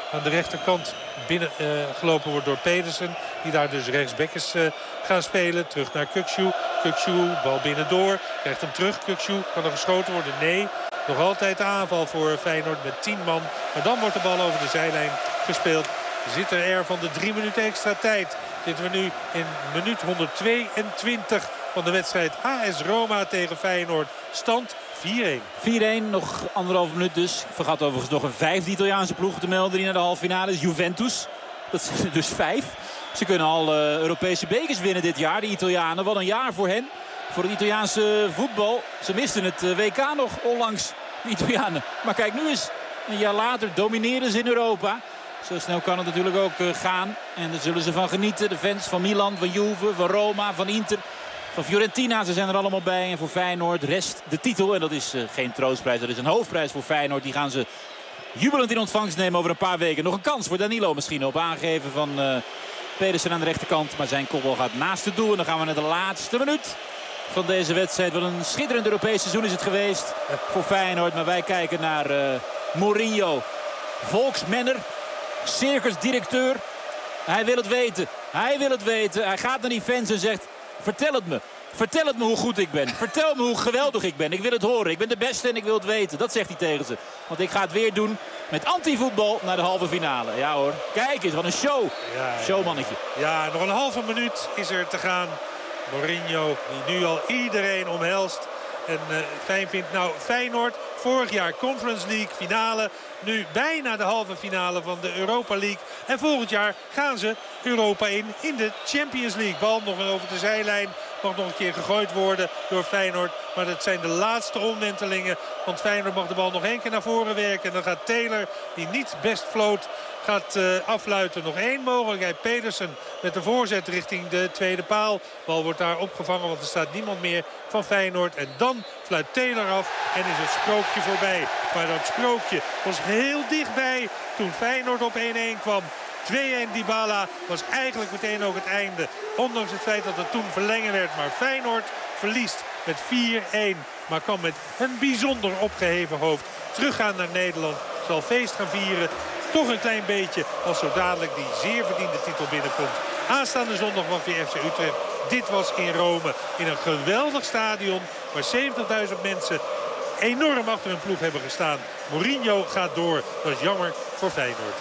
aan de rechterkant binnen uh, gelopen wordt door Pedersen. Die daar dus rechtsback is uh, gaan spelen. Terug naar Kukçu. Kukçu, bal binnendoor. Krijgt hem terug. Kukçu, kan er geschoten worden? Nee. Nog altijd de aanval voor Feyenoord met tien man. Maar dan wordt de bal over de zijlijn gespeeld. Zitten er van de drie minuten extra tijd. Zitten we nu in minuut honderdtweeëntwintig van de wedstrijd A S Roma tegen Feyenoord. Stand vier-een. vier-een, nog anderhalf minuut dus. Vergat overigens nog een vijfde Italiaanse ploeg te melden die naar de halve finale is. Juventus. Dat zijn dus vijf. Ze kunnen al uh, Europese bekers winnen dit jaar, de Italianen. Wat een jaar voor hen. Voor het Italiaanse voetbal. Ze misten het uh, W K nog onlangs, de Italianen. Maar kijk, nu eens een jaar later domineren ze in Europa. Zo snel kan het natuurlijk ook uh, gaan. En daar zullen ze van genieten. De fans van Milan, van Juve, van Roma, van Inter, van Fiorentina. Ze zijn er allemaal bij. En voor Feyenoord rest de titel. En dat is uh, geen troostprijs. Dat is een hoofdprijs voor Feyenoord. Die gaan ze jubelend in ontvangst nemen over een paar weken. Nog een kans voor Danilo misschien op aangeven van uh, Pedersen aan de rechterkant. Maar zijn kopbal gaat naast het doel. En dan gaan we naar de laatste minuut van deze wedstrijd. Wat een schitterend Europees seizoen is het geweest voor Feyenoord. Maar wij kijken naar uh, Mourinho. Volksmenner. Circusdirecteur. Hij wil het weten. Hij wil het weten. Hij gaat naar die fans en zegt: vertel het me. Vertel het me hoe goed ik ben. Vertel me hoe geweldig ik ben. Ik wil het horen. Ik ben de beste en ik wil het weten. Dat zegt hij tegen ze. Want ik ga het weer doen met anti-voetbal naar de halve finale. Ja hoor. Kijk eens, wat een show. Ja, Showmannetje. Ja, nog een halve minuut is er te gaan. Mourinho, die nu al iedereen omhelst en uh, fijn vindt. Nou, Feyenoord, vorig jaar Conference League finale. Nu bijna de halve finale van de Europa League. En volgend jaar gaan ze Europa in in de Champions League. Bal nog over de zijlijn. Mag nog een keer gegooid worden door Feyenoord. Maar dat zijn de laatste omwentelingen. Want Feyenoord mag de bal nog één keer naar voren werken. En dan gaat Taylor, die niet best floot, gaat uh, afluiten. Nog één mogelijkheid. Pedersen met de voorzet richting de tweede paal. Bal wordt daar opgevangen, want er staat niemand meer van Feyenoord. En dan fluit Taylor af en is het sprookje voorbij. Maar dat sprookje was heel dichtbij toen Feyenoord op één-één kwam. twee-één Dybala was eigenlijk meteen ook het einde. Ondanks het feit dat het toen verlengen werd. Maar Feyenoord verliest met vier-één. Maar kan met een bijzonder opgeheven hoofd teruggaan naar Nederland. Zal feest gaan vieren. Toch een klein beetje als zo dadelijk die zeer verdiende titel binnenkomt. Aanstaande zondag van V F C Utrecht. Dit was in Rome. In een geweldig stadion waar zeventigduizend mensen enorm achter hun ploeg hebben gestaan. Mourinho gaat door. Dat is jammer voor Feyenoord.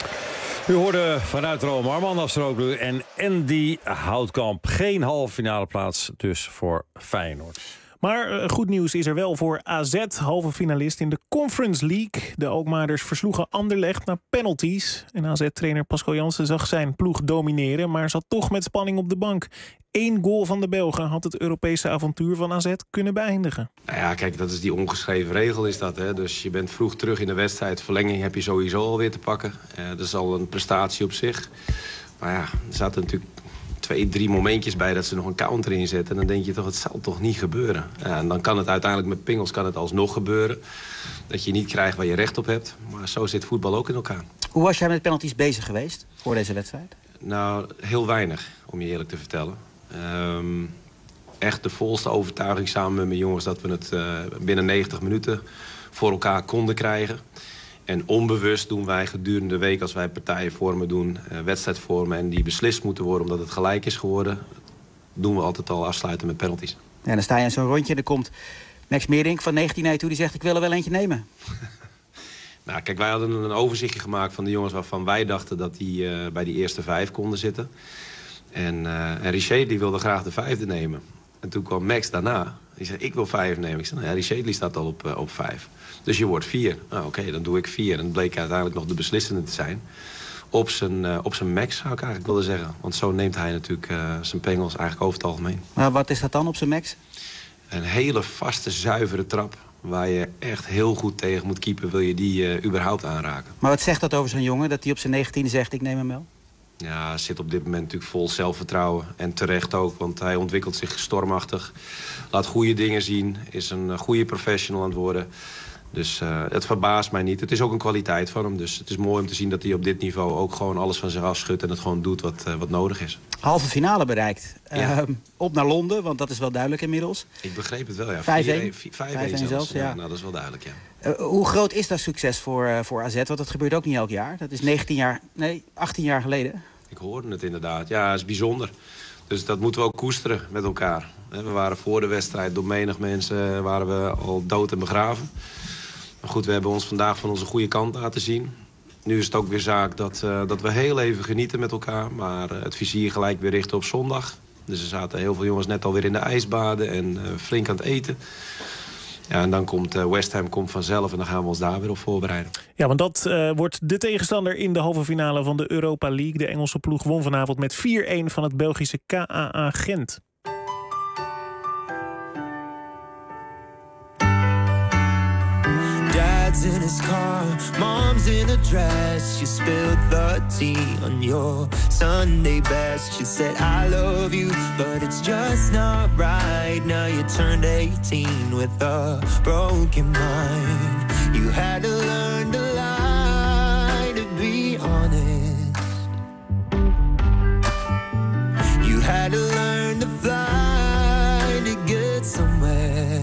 U hoorde vanuit Rome Armand Afstrooglu en Andy Houtkamp. Geen halve finale plaats dus voor Feyenoord. Maar uh, goed nieuws is er wel voor A Z, halve finalist in de Conference League. De Alkmaarders versloegen Anderlecht naar penalties. En A Z-trainer Pascal Jansen zag zijn ploeg domineren, maar zat toch met spanning op de bank. Eén goal van de Belgen had het Europese avontuur van A Z kunnen beëindigen. Nou ja, kijk, dat is die ongeschreven regel is dat. Hè? Dus je bent vroeg terug in de wedstrijd. Verlenging heb je sowieso alweer te pakken. Uh, dat is al een prestatie op zich. Maar ja, er zaten natuurlijk twee, drie momentjes bij dat ze nog een counter inzetten. En dan denk je toch, het zal toch niet gebeuren. Ja, en dan kan het uiteindelijk met pingels kan het alsnog gebeuren. Dat je niet krijgt waar je recht op hebt. Maar zo zit voetbal ook in elkaar. Hoe was jij met penalties bezig geweest voor deze wedstrijd? Nou, heel weinig, om je eerlijk te vertellen. Um, echt de volste overtuiging samen met mijn jongens dat we het uh, binnen negentig minuten voor elkaar konden krijgen. En onbewust doen wij gedurende de week, als wij partijen vormen doen, uh, wedstrijd vormen en die beslist moeten worden omdat het gelijk is geworden, doen we altijd al afsluiten met penalties. Ja, dan sta je in zo'n rondje en dan komt Max Meerdink van negentien naar je toe, die zegt: ik wil er wel eentje nemen. Nou, kijk, wij hadden een overzichtje gemaakt van de jongens waarvan wij dachten dat die uh, bij die eerste vijf konden zitten. En, uh, en Richet die wilde graag de vijfde nemen. En toen kwam Max daarna. Die zei, ik wil vijf nemen. Ik zei, nou ja, Richet die staat al op, uh, op vijf. Dus je wordt vier. Nou oké, okay, dan doe ik vier. En dat bleek uiteindelijk nog de beslissende te zijn. Op zijn, uh, op zijn max, zou ik eigenlijk willen zeggen. Want zo neemt hij natuurlijk uh, zijn pengels eigenlijk over het algemeen. Maar wat is dat dan op zijn max? Een hele vaste, zuivere trap. Waar je echt heel goed tegen moet keepen. Wil je die uh, überhaupt aanraken. Maar wat zegt dat over zo'n jongen? Dat hij op zijn negentiende zegt, ik neem hem wel? Ja, zit op dit moment natuurlijk vol zelfvertrouwen. En terecht ook, want hij ontwikkelt zich stormachtig. Laat goede dingen zien. Is een goede professional aan het worden. Dus uh, het verbaast mij niet. Het is ook een kwaliteit van hem. Dus het is mooi om te zien dat hij op dit niveau ook gewoon alles van zich afschudt en het gewoon doet wat, uh, wat nodig is. Halve finale bereikt. Ja. Uh, op naar Londen, want dat is wel duidelijk inmiddels. Ik begreep het wel, ja. vijf-een zelfs. zelfs, ja. Ja, nou, dat is wel duidelijk, ja. Uh, hoe groot is dat succes voor, uh, voor A Z? Want dat gebeurt ook niet elk jaar. Dat is negentien jaar, nee, achttien jaar geleden. Ik hoorde het inderdaad. Ja, het is bijzonder. Dus dat moeten we ook koesteren met elkaar. We waren voor de wedstrijd door menig mensen waren we al dood en begraven. Maar goed, we hebben ons vandaag van onze goede kant laten zien. Nu is het ook weer zaak dat, uh, dat we heel even genieten met elkaar. Maar uh, het vizier gelijk weer richten op zondag. Dus er zaten heel veel jongens net alweer in de ijsbaden en uh, flink aan het eten. Ja, en dan komt uh, West Ham komt vanzelf en dan gaan we ons daar weer op voorbereiden. Ja, want dat uh, wordt de tegenstander in de halve finale van de Europa League. De Engelse ploeg won vanavond met vier-een van het Belgische K A A Gent. Dad's in his car, mom's in a dress. You spilled the tea on your Sunday best. She said I love you, but it's just not right. Now you turned eighteen with a broken mind. You had to learn to lie, to be honest. You had to learn to fly, to get somewhere.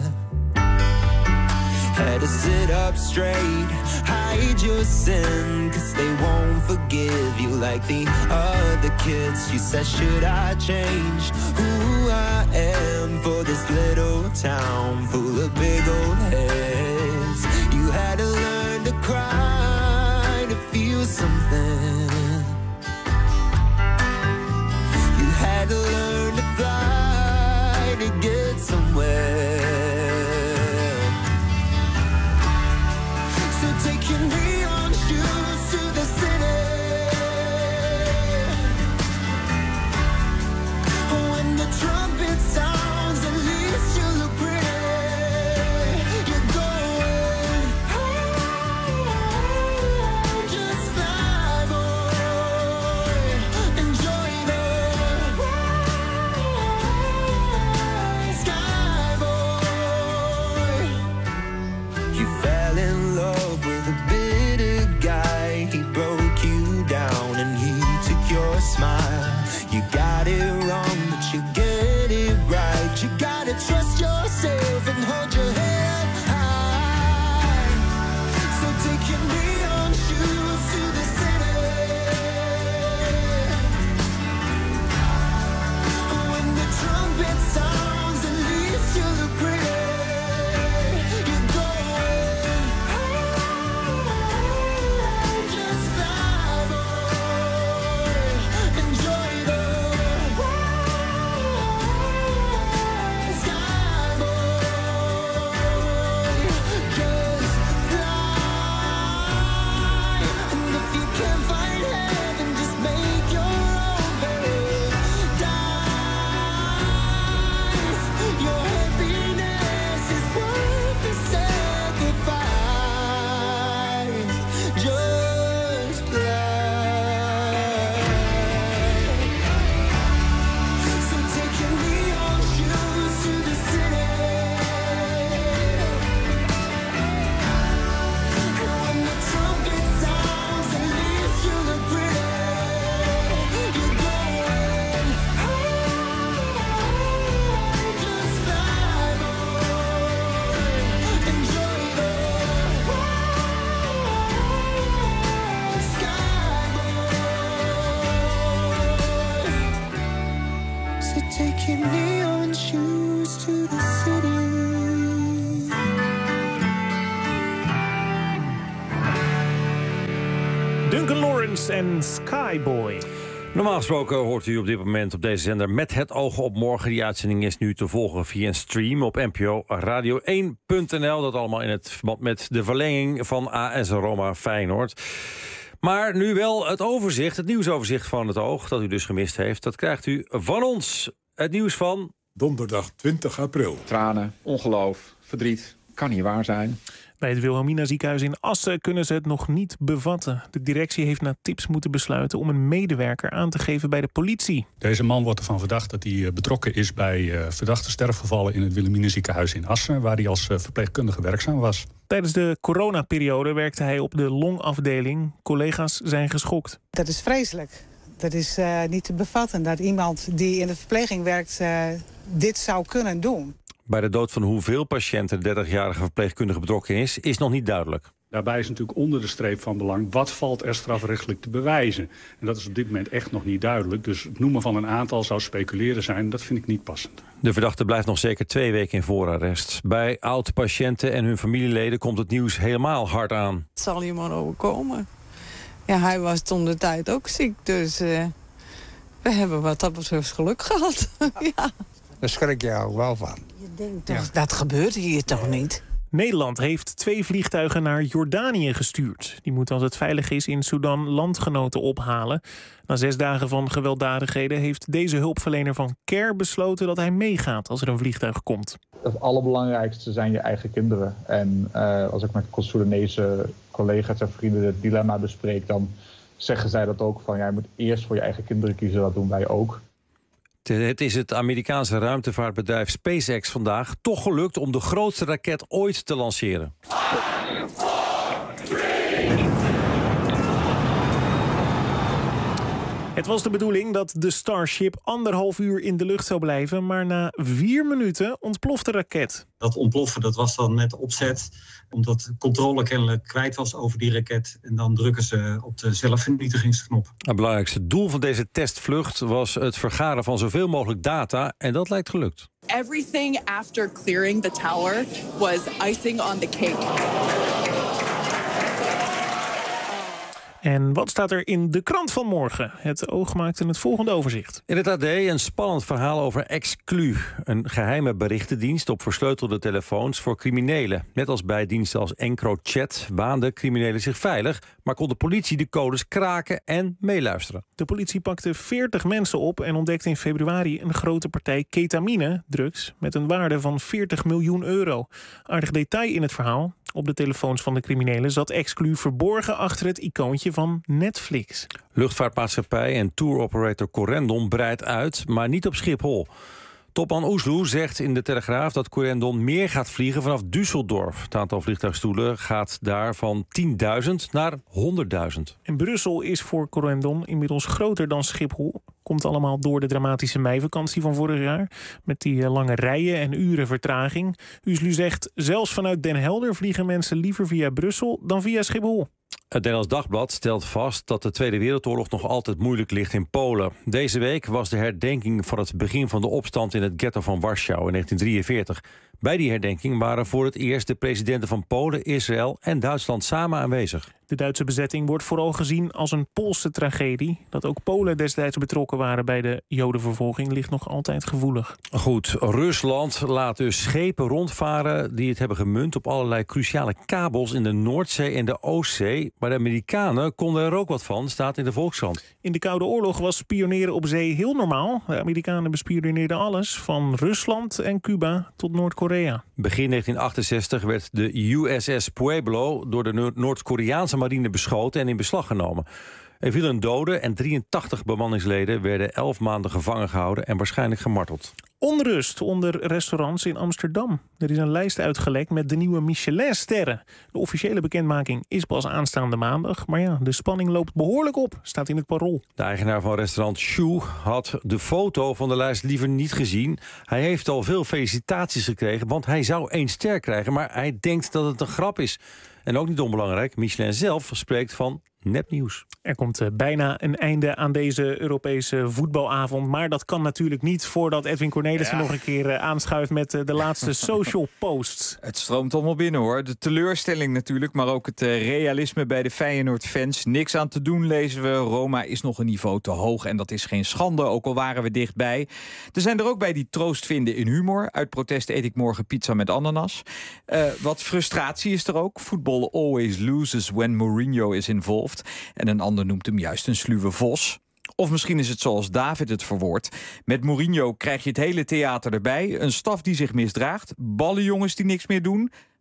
Had to sit up straight, hide your sin, cause they won't forgive you like the other kids. You said, should I change who I am for this little town full of big old heads? You had to learn to cry, to feel something. You had to learn to fly, to get somewhere. Take your neon shoes to the city. When the trumpet sounds, at least you look pretty. You're going home, just fly, boy. Enjoy the sky, boy. You fell in love with a bitter guy. He broke you down and he took your smile. You got it wrong, but you get it right. You gotta trust yourself and hold your head high. So take your neon shoes to the city. When the trumpet sounds, at least you look pretty. You're going just fly, boy. Enjoy the sky, boy. Just fly. And if you can't find heaven, just make your own paradise. Your happiness is worth the sacrifice. Just fly. So take your neon shoes to the city. And when the trumpet sounds, at least you look pretty. You're going home, just fly, boy. Enjoy the sky, boy. So take your neon shoes to the city. Duncan Lawrence en Skyboy. Normaal gesproken hoort u op dit moment op deze zender Met het oog op morgen. Die uitzending is nu te volgen via een stream op N P O Radio één punt N L. Dat allemaal in het verband met de verlenging van A S Roma Feyenoord. Maar nu wel het overzicht, het nieuwsoverzicht van het oog, dat u dus gemist heeft. Dat krijgt u van ons. Het nieuws van donderdag twintig april. Tranen, ongeloof, verdriet, Kan niet waar zijn. Bij het Wilhelmina ziekenhuis in Assen kunnen ze het nog niet bevatten. De directie heeft na tips moeten besluiten om een medewerker aan te geven bij de politie. Deze man wordt ervan verdacht dat hij betrokken is bij uh, verdachte sterfgevallen in het Wilhelmina ziekenhuis in Assen, waar hij als uh, verpleegkundige werkzaam was. Tijdens de coronaperiode werkte hij op de longafdeling. Collega's zijn geschokt. Dat is vreselijk. Dat is uh, niet te bevatten dat iemand die in de verpleging werkt uh, dit zou kunnen doen. Bij de dood van hoeveel patiënten de dertigjarige verpleegkundige betrokken is, is nog niet duidelijk. Daarbij is natuurlijk onder de streep van belang, wat valt er strafrechtelijk te bewijzen? En dat is op dit moment echt nog niet duidelijk. Dus het noemen van een aantal zou speculeren zijn, dat vind ik niet passend. De verdachte blijft nog zeker twee weken in voorarrest. Bij oud-patiënten en hun familieleden komt het nieuws helemaal hard aan. Het zal iemand overkomen. Ja, hij was toen de tijd ook ziek, dus uh, we hebben wat dat betreft geluk gehad. Ja. Daar schrik je ook wel van. Je denkt toch, ja. Dat gebeurt hier toch niet? Nederland heeft twee vliegtuigen naar Jordanië gestuurd. Die moeten als het veilig is in Sudan landgenoten ophalen. Na zes dagen van gewelddadigheden heeft deze hulpverlener van CARE besloten dat hij meegaat als er een vliegtuig komt. Het allerbelangrijkste zijn je eigen kinderen. En uh, als ik met Soedanese collega's en vrienden het dilemma bespreek, dan zeggen zij dat ook van, ja, je moet eerst voor je eigen kinderen kiezen. Dat doen wij ook. Het is het Amerikaanse ruimtevaartbedrijf SpaceX vandaag toch gelukt om de grootste raket ooit te lanceren. Het was de bedoeling dat de Starship anderhalf uur in de lucht zou blijven, maar na vier minuten ontploft de raket. Dat ontploffen, dat was dan met opzet, omdat de controle kennelijk kwijt was over die raket. En dan drukken ze op de zelfvernietigingsknop. Het belangrijkste doel van deze testvlucht was het vergaren van zoveel mogelijk data. En dat lijkt gelukt. Everything after clearing the tower was icing on the cake. En wat staat er in de krant van morgen? Het Oog maakte het volgende overzicht. In het A D een spannend verhaal over Exclu. Een geheime berichtendienst op versleutelde telefoons voor criminelen. Net als bij diensten als EncroChat waanden criminelen zich veilig, maar kon de politie de codes kraken en meeluisteren. De politie pakte veertig mensen op en ontdekte in februari een grote partij ketamine, drugs, met een waarde van veertig miljoen euro. Aardig detail in het verhaal. Op de telefoons van de criminelen zat Exclu verborgen achter het icoontje van Netflix. Luchtvaartmaatschappij en touroperator Corendon breidt uit, maar niet op Schiphol. Topman Oesloe zegt in de Telegraaf dat Corendon meer gaat vliegen vanaf Düsseldorf. Het aantal vliegtuigstoelen gaat daar van tienduizend naar honderdduizend. En Brussel is voor Corendon inmiddels groter dan Schiphol. Komt allemaal door de dramatische meivakantie van vorig jaar. Met die lange rijen en uren vertraging. Oesloe zegt, zelfs vanuit Den Helder vliegen mensen liever via Brussel dan via Schiphol. Het Nederlands Dagblad stelt vast dat de Tweede Wereldoorlog nog altijd moeilijk ligt in Polen. Deze week was de herdenking van het begin van de opstand in het ghetto van Warschau in negentien drieënveertig. Bij die herdenking waren voor het eerst de presidenten van Polen, Israël en Duitsland samen aanwezig. De Duitse bezetting wordt vooral gezien als een Poolse tragedie. Dat ook Polen destijds betrokken waren bij de Jodenvervolging ligt nog altijd gevoelig. Goed, Rusland laat dus schepen rondvaren die het hebben gemunt op allerlei cruciale kabels in de Noordzee en de Oostzee. Maar de Amerikanen konden er ook wat van, staat in de Volkskrant. In de Koude Oorlog was spioneren op zee heel normaal. De Amerikanen bespioneerden alles, van Rusland en Cuba tot Noord-Korea. Begin negentien achtenzestig werd de U S S Pueblo door de Noord-Koreaanse marine beschoten en in beslag genomen. Er viel een dode en drieëntachtig bemanningsleden werden elf maanden gevangen gehouden en waarschijnlijk gemarteld. Onrust onder restaurants in Amsterdam. Er is een lijst uitgelekt met de nieuwe Michelin-sterren. De officiële bekendmaking is pas aanstaande maandag. Maar ja, de spanning loopt behoorlijk op, staat in het Parool. De eigenaar van restaurant Choux had de foto van de lijst liever niet gezien. Hij heeft al veel felicitaties gekregen, want hij zou één ster krijgen. Maar hij denkt dat het een grap is. En ook niet onbelangrijk, Michelin zelf spreekt van nepnieuws. Er komt uh, bijna een einde aan deze Europese voetbalavond. Maar dat kan natuurlijk niet voordat Edwin Cornelissen ja. nog een keer uh, aanschuift met uh, de laatste social posts. Het stroomt allemaal binnen hoor. De teleurstelling natuurlijk, maar ook het uh, realisme bij de Feyenoord-fans. Niks aan te doen lezen we. Roma is nog een niveau te hoog en dat is geen schande, ook al waren we dichtbij. Er zijn er ook bij die troost vinden in humor. Uit protest eet ik morgen pizza met ananas. Uh, wat frustratie is er ook. Football always loses when Mourinho is involved. En een ander noemt hem juist een sluwe vos. Of misschien is het zoals David het verwoordt. Met Mourinho krijg je het hele theater erbij. Een staf die zich misdraagt. Ballenjongens die niks meer doen.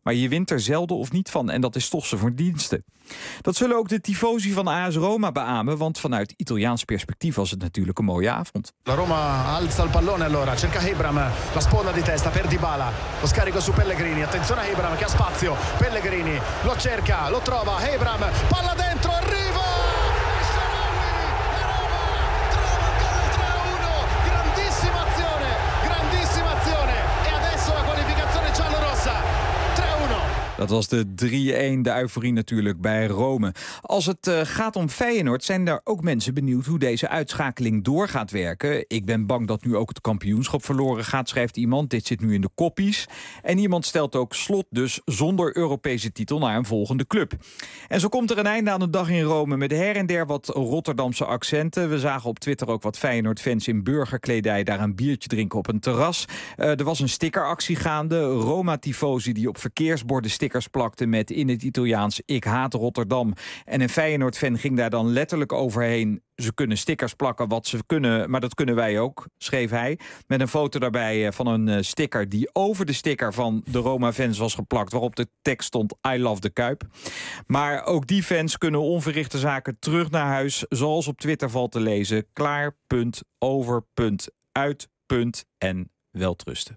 Maar je wint er zelden of niet van en dat is toch zijn verdienste. Dat zullen ook de tifosi van A S Roma beamen, want vanuit Italiaans perspectief was het natuurlijk een mooie avond. La Roma alza il pallone allora, cerca Hebram, la sponda di testa per Dybala, lo scarico su Pellegrini, attenzione a Hebram che ha spazio, Pellegrini lo cerca, lo trova, Hebram, palla dentro, arriva! Dat was de drie-een, de euforie natuurlijk bij Rome. Als het uh, gaat om Feyenoord zijn er ook mensen benieuwd hoe deze uitschakeling door gaat werken. Ik ben bang dat nu ook het kampioenschap verloren gaat, schrijft iemand. Dit zit nu in de koppies. En iemand stelt ook Slot dus zonder Europese titel naar een volgende club. En zo komt er een einde aan de dag in Rome met her en der wat Rotterdamse accenten. We zagen op Twitter ook wat Feyenoord-fans in burgerkledij daar een biertje drinken op een terras. Uh, er was een stickeractie gaande. Roma-tifosi die op verkeersborden stickers plakte met in het Italiaans ik haat Rotterdam. En een Feyenoord-fan ging daar dan letterlijk overheen. Ze kunnen stickers plakken wat ze kunnen, maar dat kunnen wij ook, schreef hij. Met een foto daarbij van een sticker die over de sticker van de Roma-fans was geplakt, waarop de tekst stond I love the Kuip. Maar ook die fans kunnen onverrichte zaken terug naar huis, zoals op Twitter valt te lezen. Klaar, punt, over, punt, uit, punt en welterusten.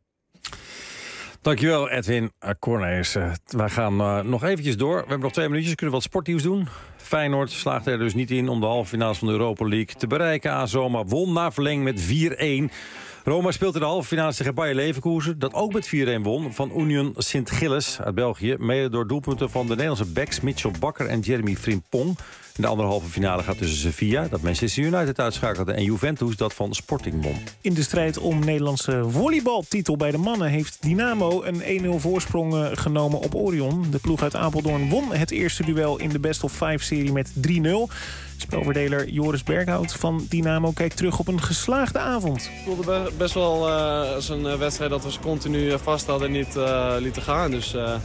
Dankjewel Edwin Cornelis. Uh, wij gaan uh, nog eventjes door. We hebben nog twee minuutjes, kunnen we wat sportnieuws doen. Feyenoord slaagt er dus niet in om de halve finales van de Europa League te bereiken. A S Roma won na verlenging met vier-een. Roma speelt in de halve finale tegen Bayer Leverkusen, dat ook met vier-een won van Union Sint-Gilles uit België. Mede door doelpunten van de Nederlandse backs Mitchell Bakker en Jeremy Frimpong. In de andere halve finale gaat tussen Sevilla, dat Manchester United uitschakelde, en Juventus, dat van Sporting won. In de strijd om Nederlandse volleybaltitel bij de mannen heeft Dynamo een één-nul voorsprong genomen op Orion. De ploeg uit Apeldoorn won het eerste duel in de best of five serie met drie-nul. Spelverdeler Joris Berghout van Dynamo kijkt terug op een geslaagde avond. Het voelde best wel uh, als een wedstrijd dat we ze continu vast hadden en niet uh, lieten gaan. Dus uh,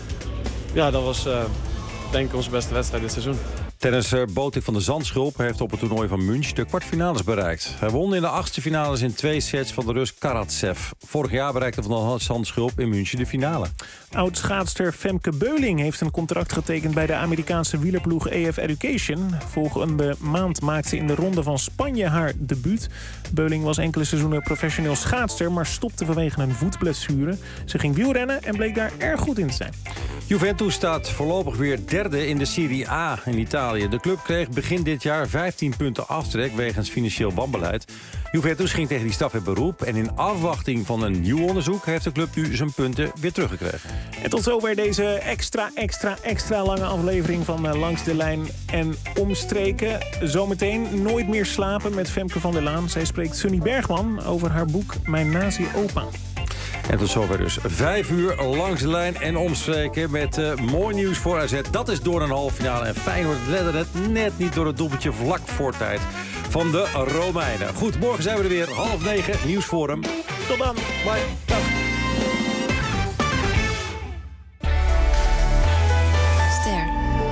ja, dat was uh, denk ik onze beste wedstrijd dit seizoen. Tennisser Botik van de Zandschulp heeft op het toernooi van München de kwartfinales bereikt. Hij won in de achtste finales in twee sets van de Rus Karatsev. Vorig jaar bereikte van de Zandschulp in München de finale. Oud-schaatster Femke Beuling heeft een contract getekend bij de Amerikaanse wielerploeg A F Education. Volgende maand maakt ze in de ronde van Spanje haar debuut. Beuling was enkele seizoenen professioneel schaatster, maar stopte vanwege een voetblessure. Ze ging wielrennen en bleek daar erg goed in te zijn. Juventus staat voorlopig weer derde in de Serie A in Italië. De club kreeg begin dit jaar vijftien punten aftrek wegens financieel wanbeleid. Juventus ging tegen die staf in beroep en in afwachting van een nieuw onderzoek heeft de club nu zijn punten weer teruggekregen. En tot zover deze extra, extra, extra lange aflevering van uh, Langs de Lijn en Omstreken. Zometeen Nooit meer slapen met Femke van der Laan. Zij spreekt Sunny Bergman over haar boek Mijn Nazi-opa. En tot zover dus vijf uur Langs de Lijn en Omstreken met uh, mooi nieuws voor A Z. Dat is door een halve finale en Feyenoord redde het net niet door het doelpuntje vlak voor tijd van de Romeinen. Goed, morgen zijn we er weer, half negen, Nieuwsforum. Tot dan. Bye. Dag. Ster.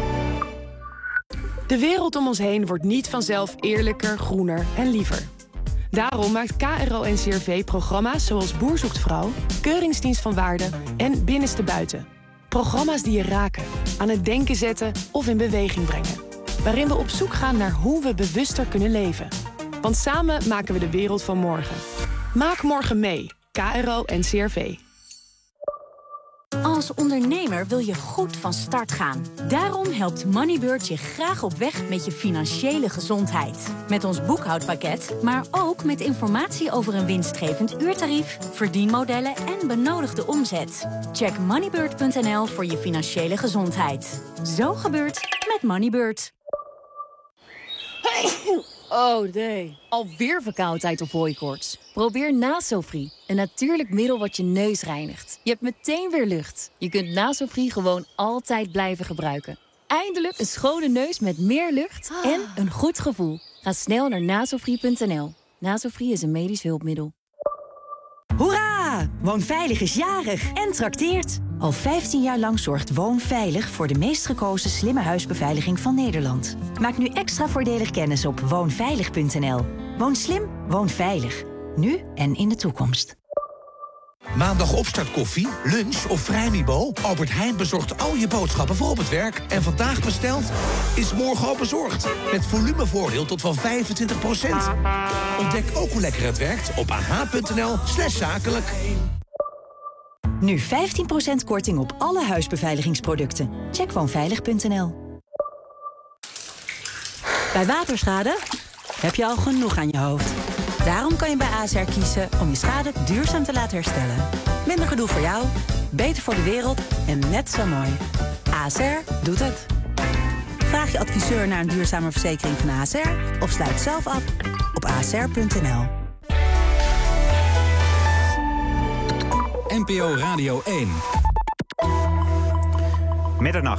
De wereld om ons heen wordt niet vanzelf eerlijker, groener en liever. Daarom maakt K R O N C R V programma's zoals Boer zoekt vrouw, Keuringsdienst van Waarde en Binnenste Buiten. Programma's die je raken, aan het denken zetten of in beweging brengen. Waarin we op zoek gaan naar hoe we bewuster kunnen leven. Want samen maken we de wereld van morgen. Maak morgen mee. K R O N C R V. Als ondernemer wil je goed van start gaan. Daarom helpt Moneybird je graag op weg met je financiële gezondheid. Met ons boekhoudpakket, maar ook met informatie over een winstgevend uurtarief, verdienmodellen en benodigde omzet. Check moneybird punt n l voor je financiële gezondheid. Zo gebeurt met Moneybird. Oh nee, alweer verkoudheid of hooikoorts. Probeer Nasofri, een natuurlijk middel wat je neus reinigt. Je hebt meteen weer lucht. Je kunt Nasofri gewoon altijd blijven gebruiken. Eindelijk een schone neus met meer lucht en een goed gevoel. Ga snel naar nasofri punt n l. Nasofri is een medisch hulpmiddel. Hoera! Woonveilig is jarig en trakteert. Al vijftien jaar lang zorgt Woonveilig voor de meest gekozen slimme huisbeveiliging van Nederland. Maak nu extra voordelig kennis op woonveilig punt n l. Woon slim, woon veilig. Nu en in de toekomst. Maandag opstartkoffie, lunch of vrijniveau? Albert Heijn bezorgt al je boodschappen voor op het werk. En vandaag besteld is morgen al bezorgd. Met volumevoordeel tot wel vijfentwintig procent. Ontdek ook hoe lekker het werkt op ah.nl slash zakelijk. Nu vijftien procent korting op alle huisbeveiligingsproducten. Check woonveilig punt n l. Bij waterschade heb je al genoeg aan je hoofd. Daarom kan je bij A S R kiezen om je schade duurzaam te laten herstellen. Minder gedoe voor jou, beter voor de wereld en net zo mooi. A S R doet het. Vraag je adviseur naar een duurzame verzekering van A S R of sluit zelf af op a s r punt n l. N P O Radio één. Middernacht.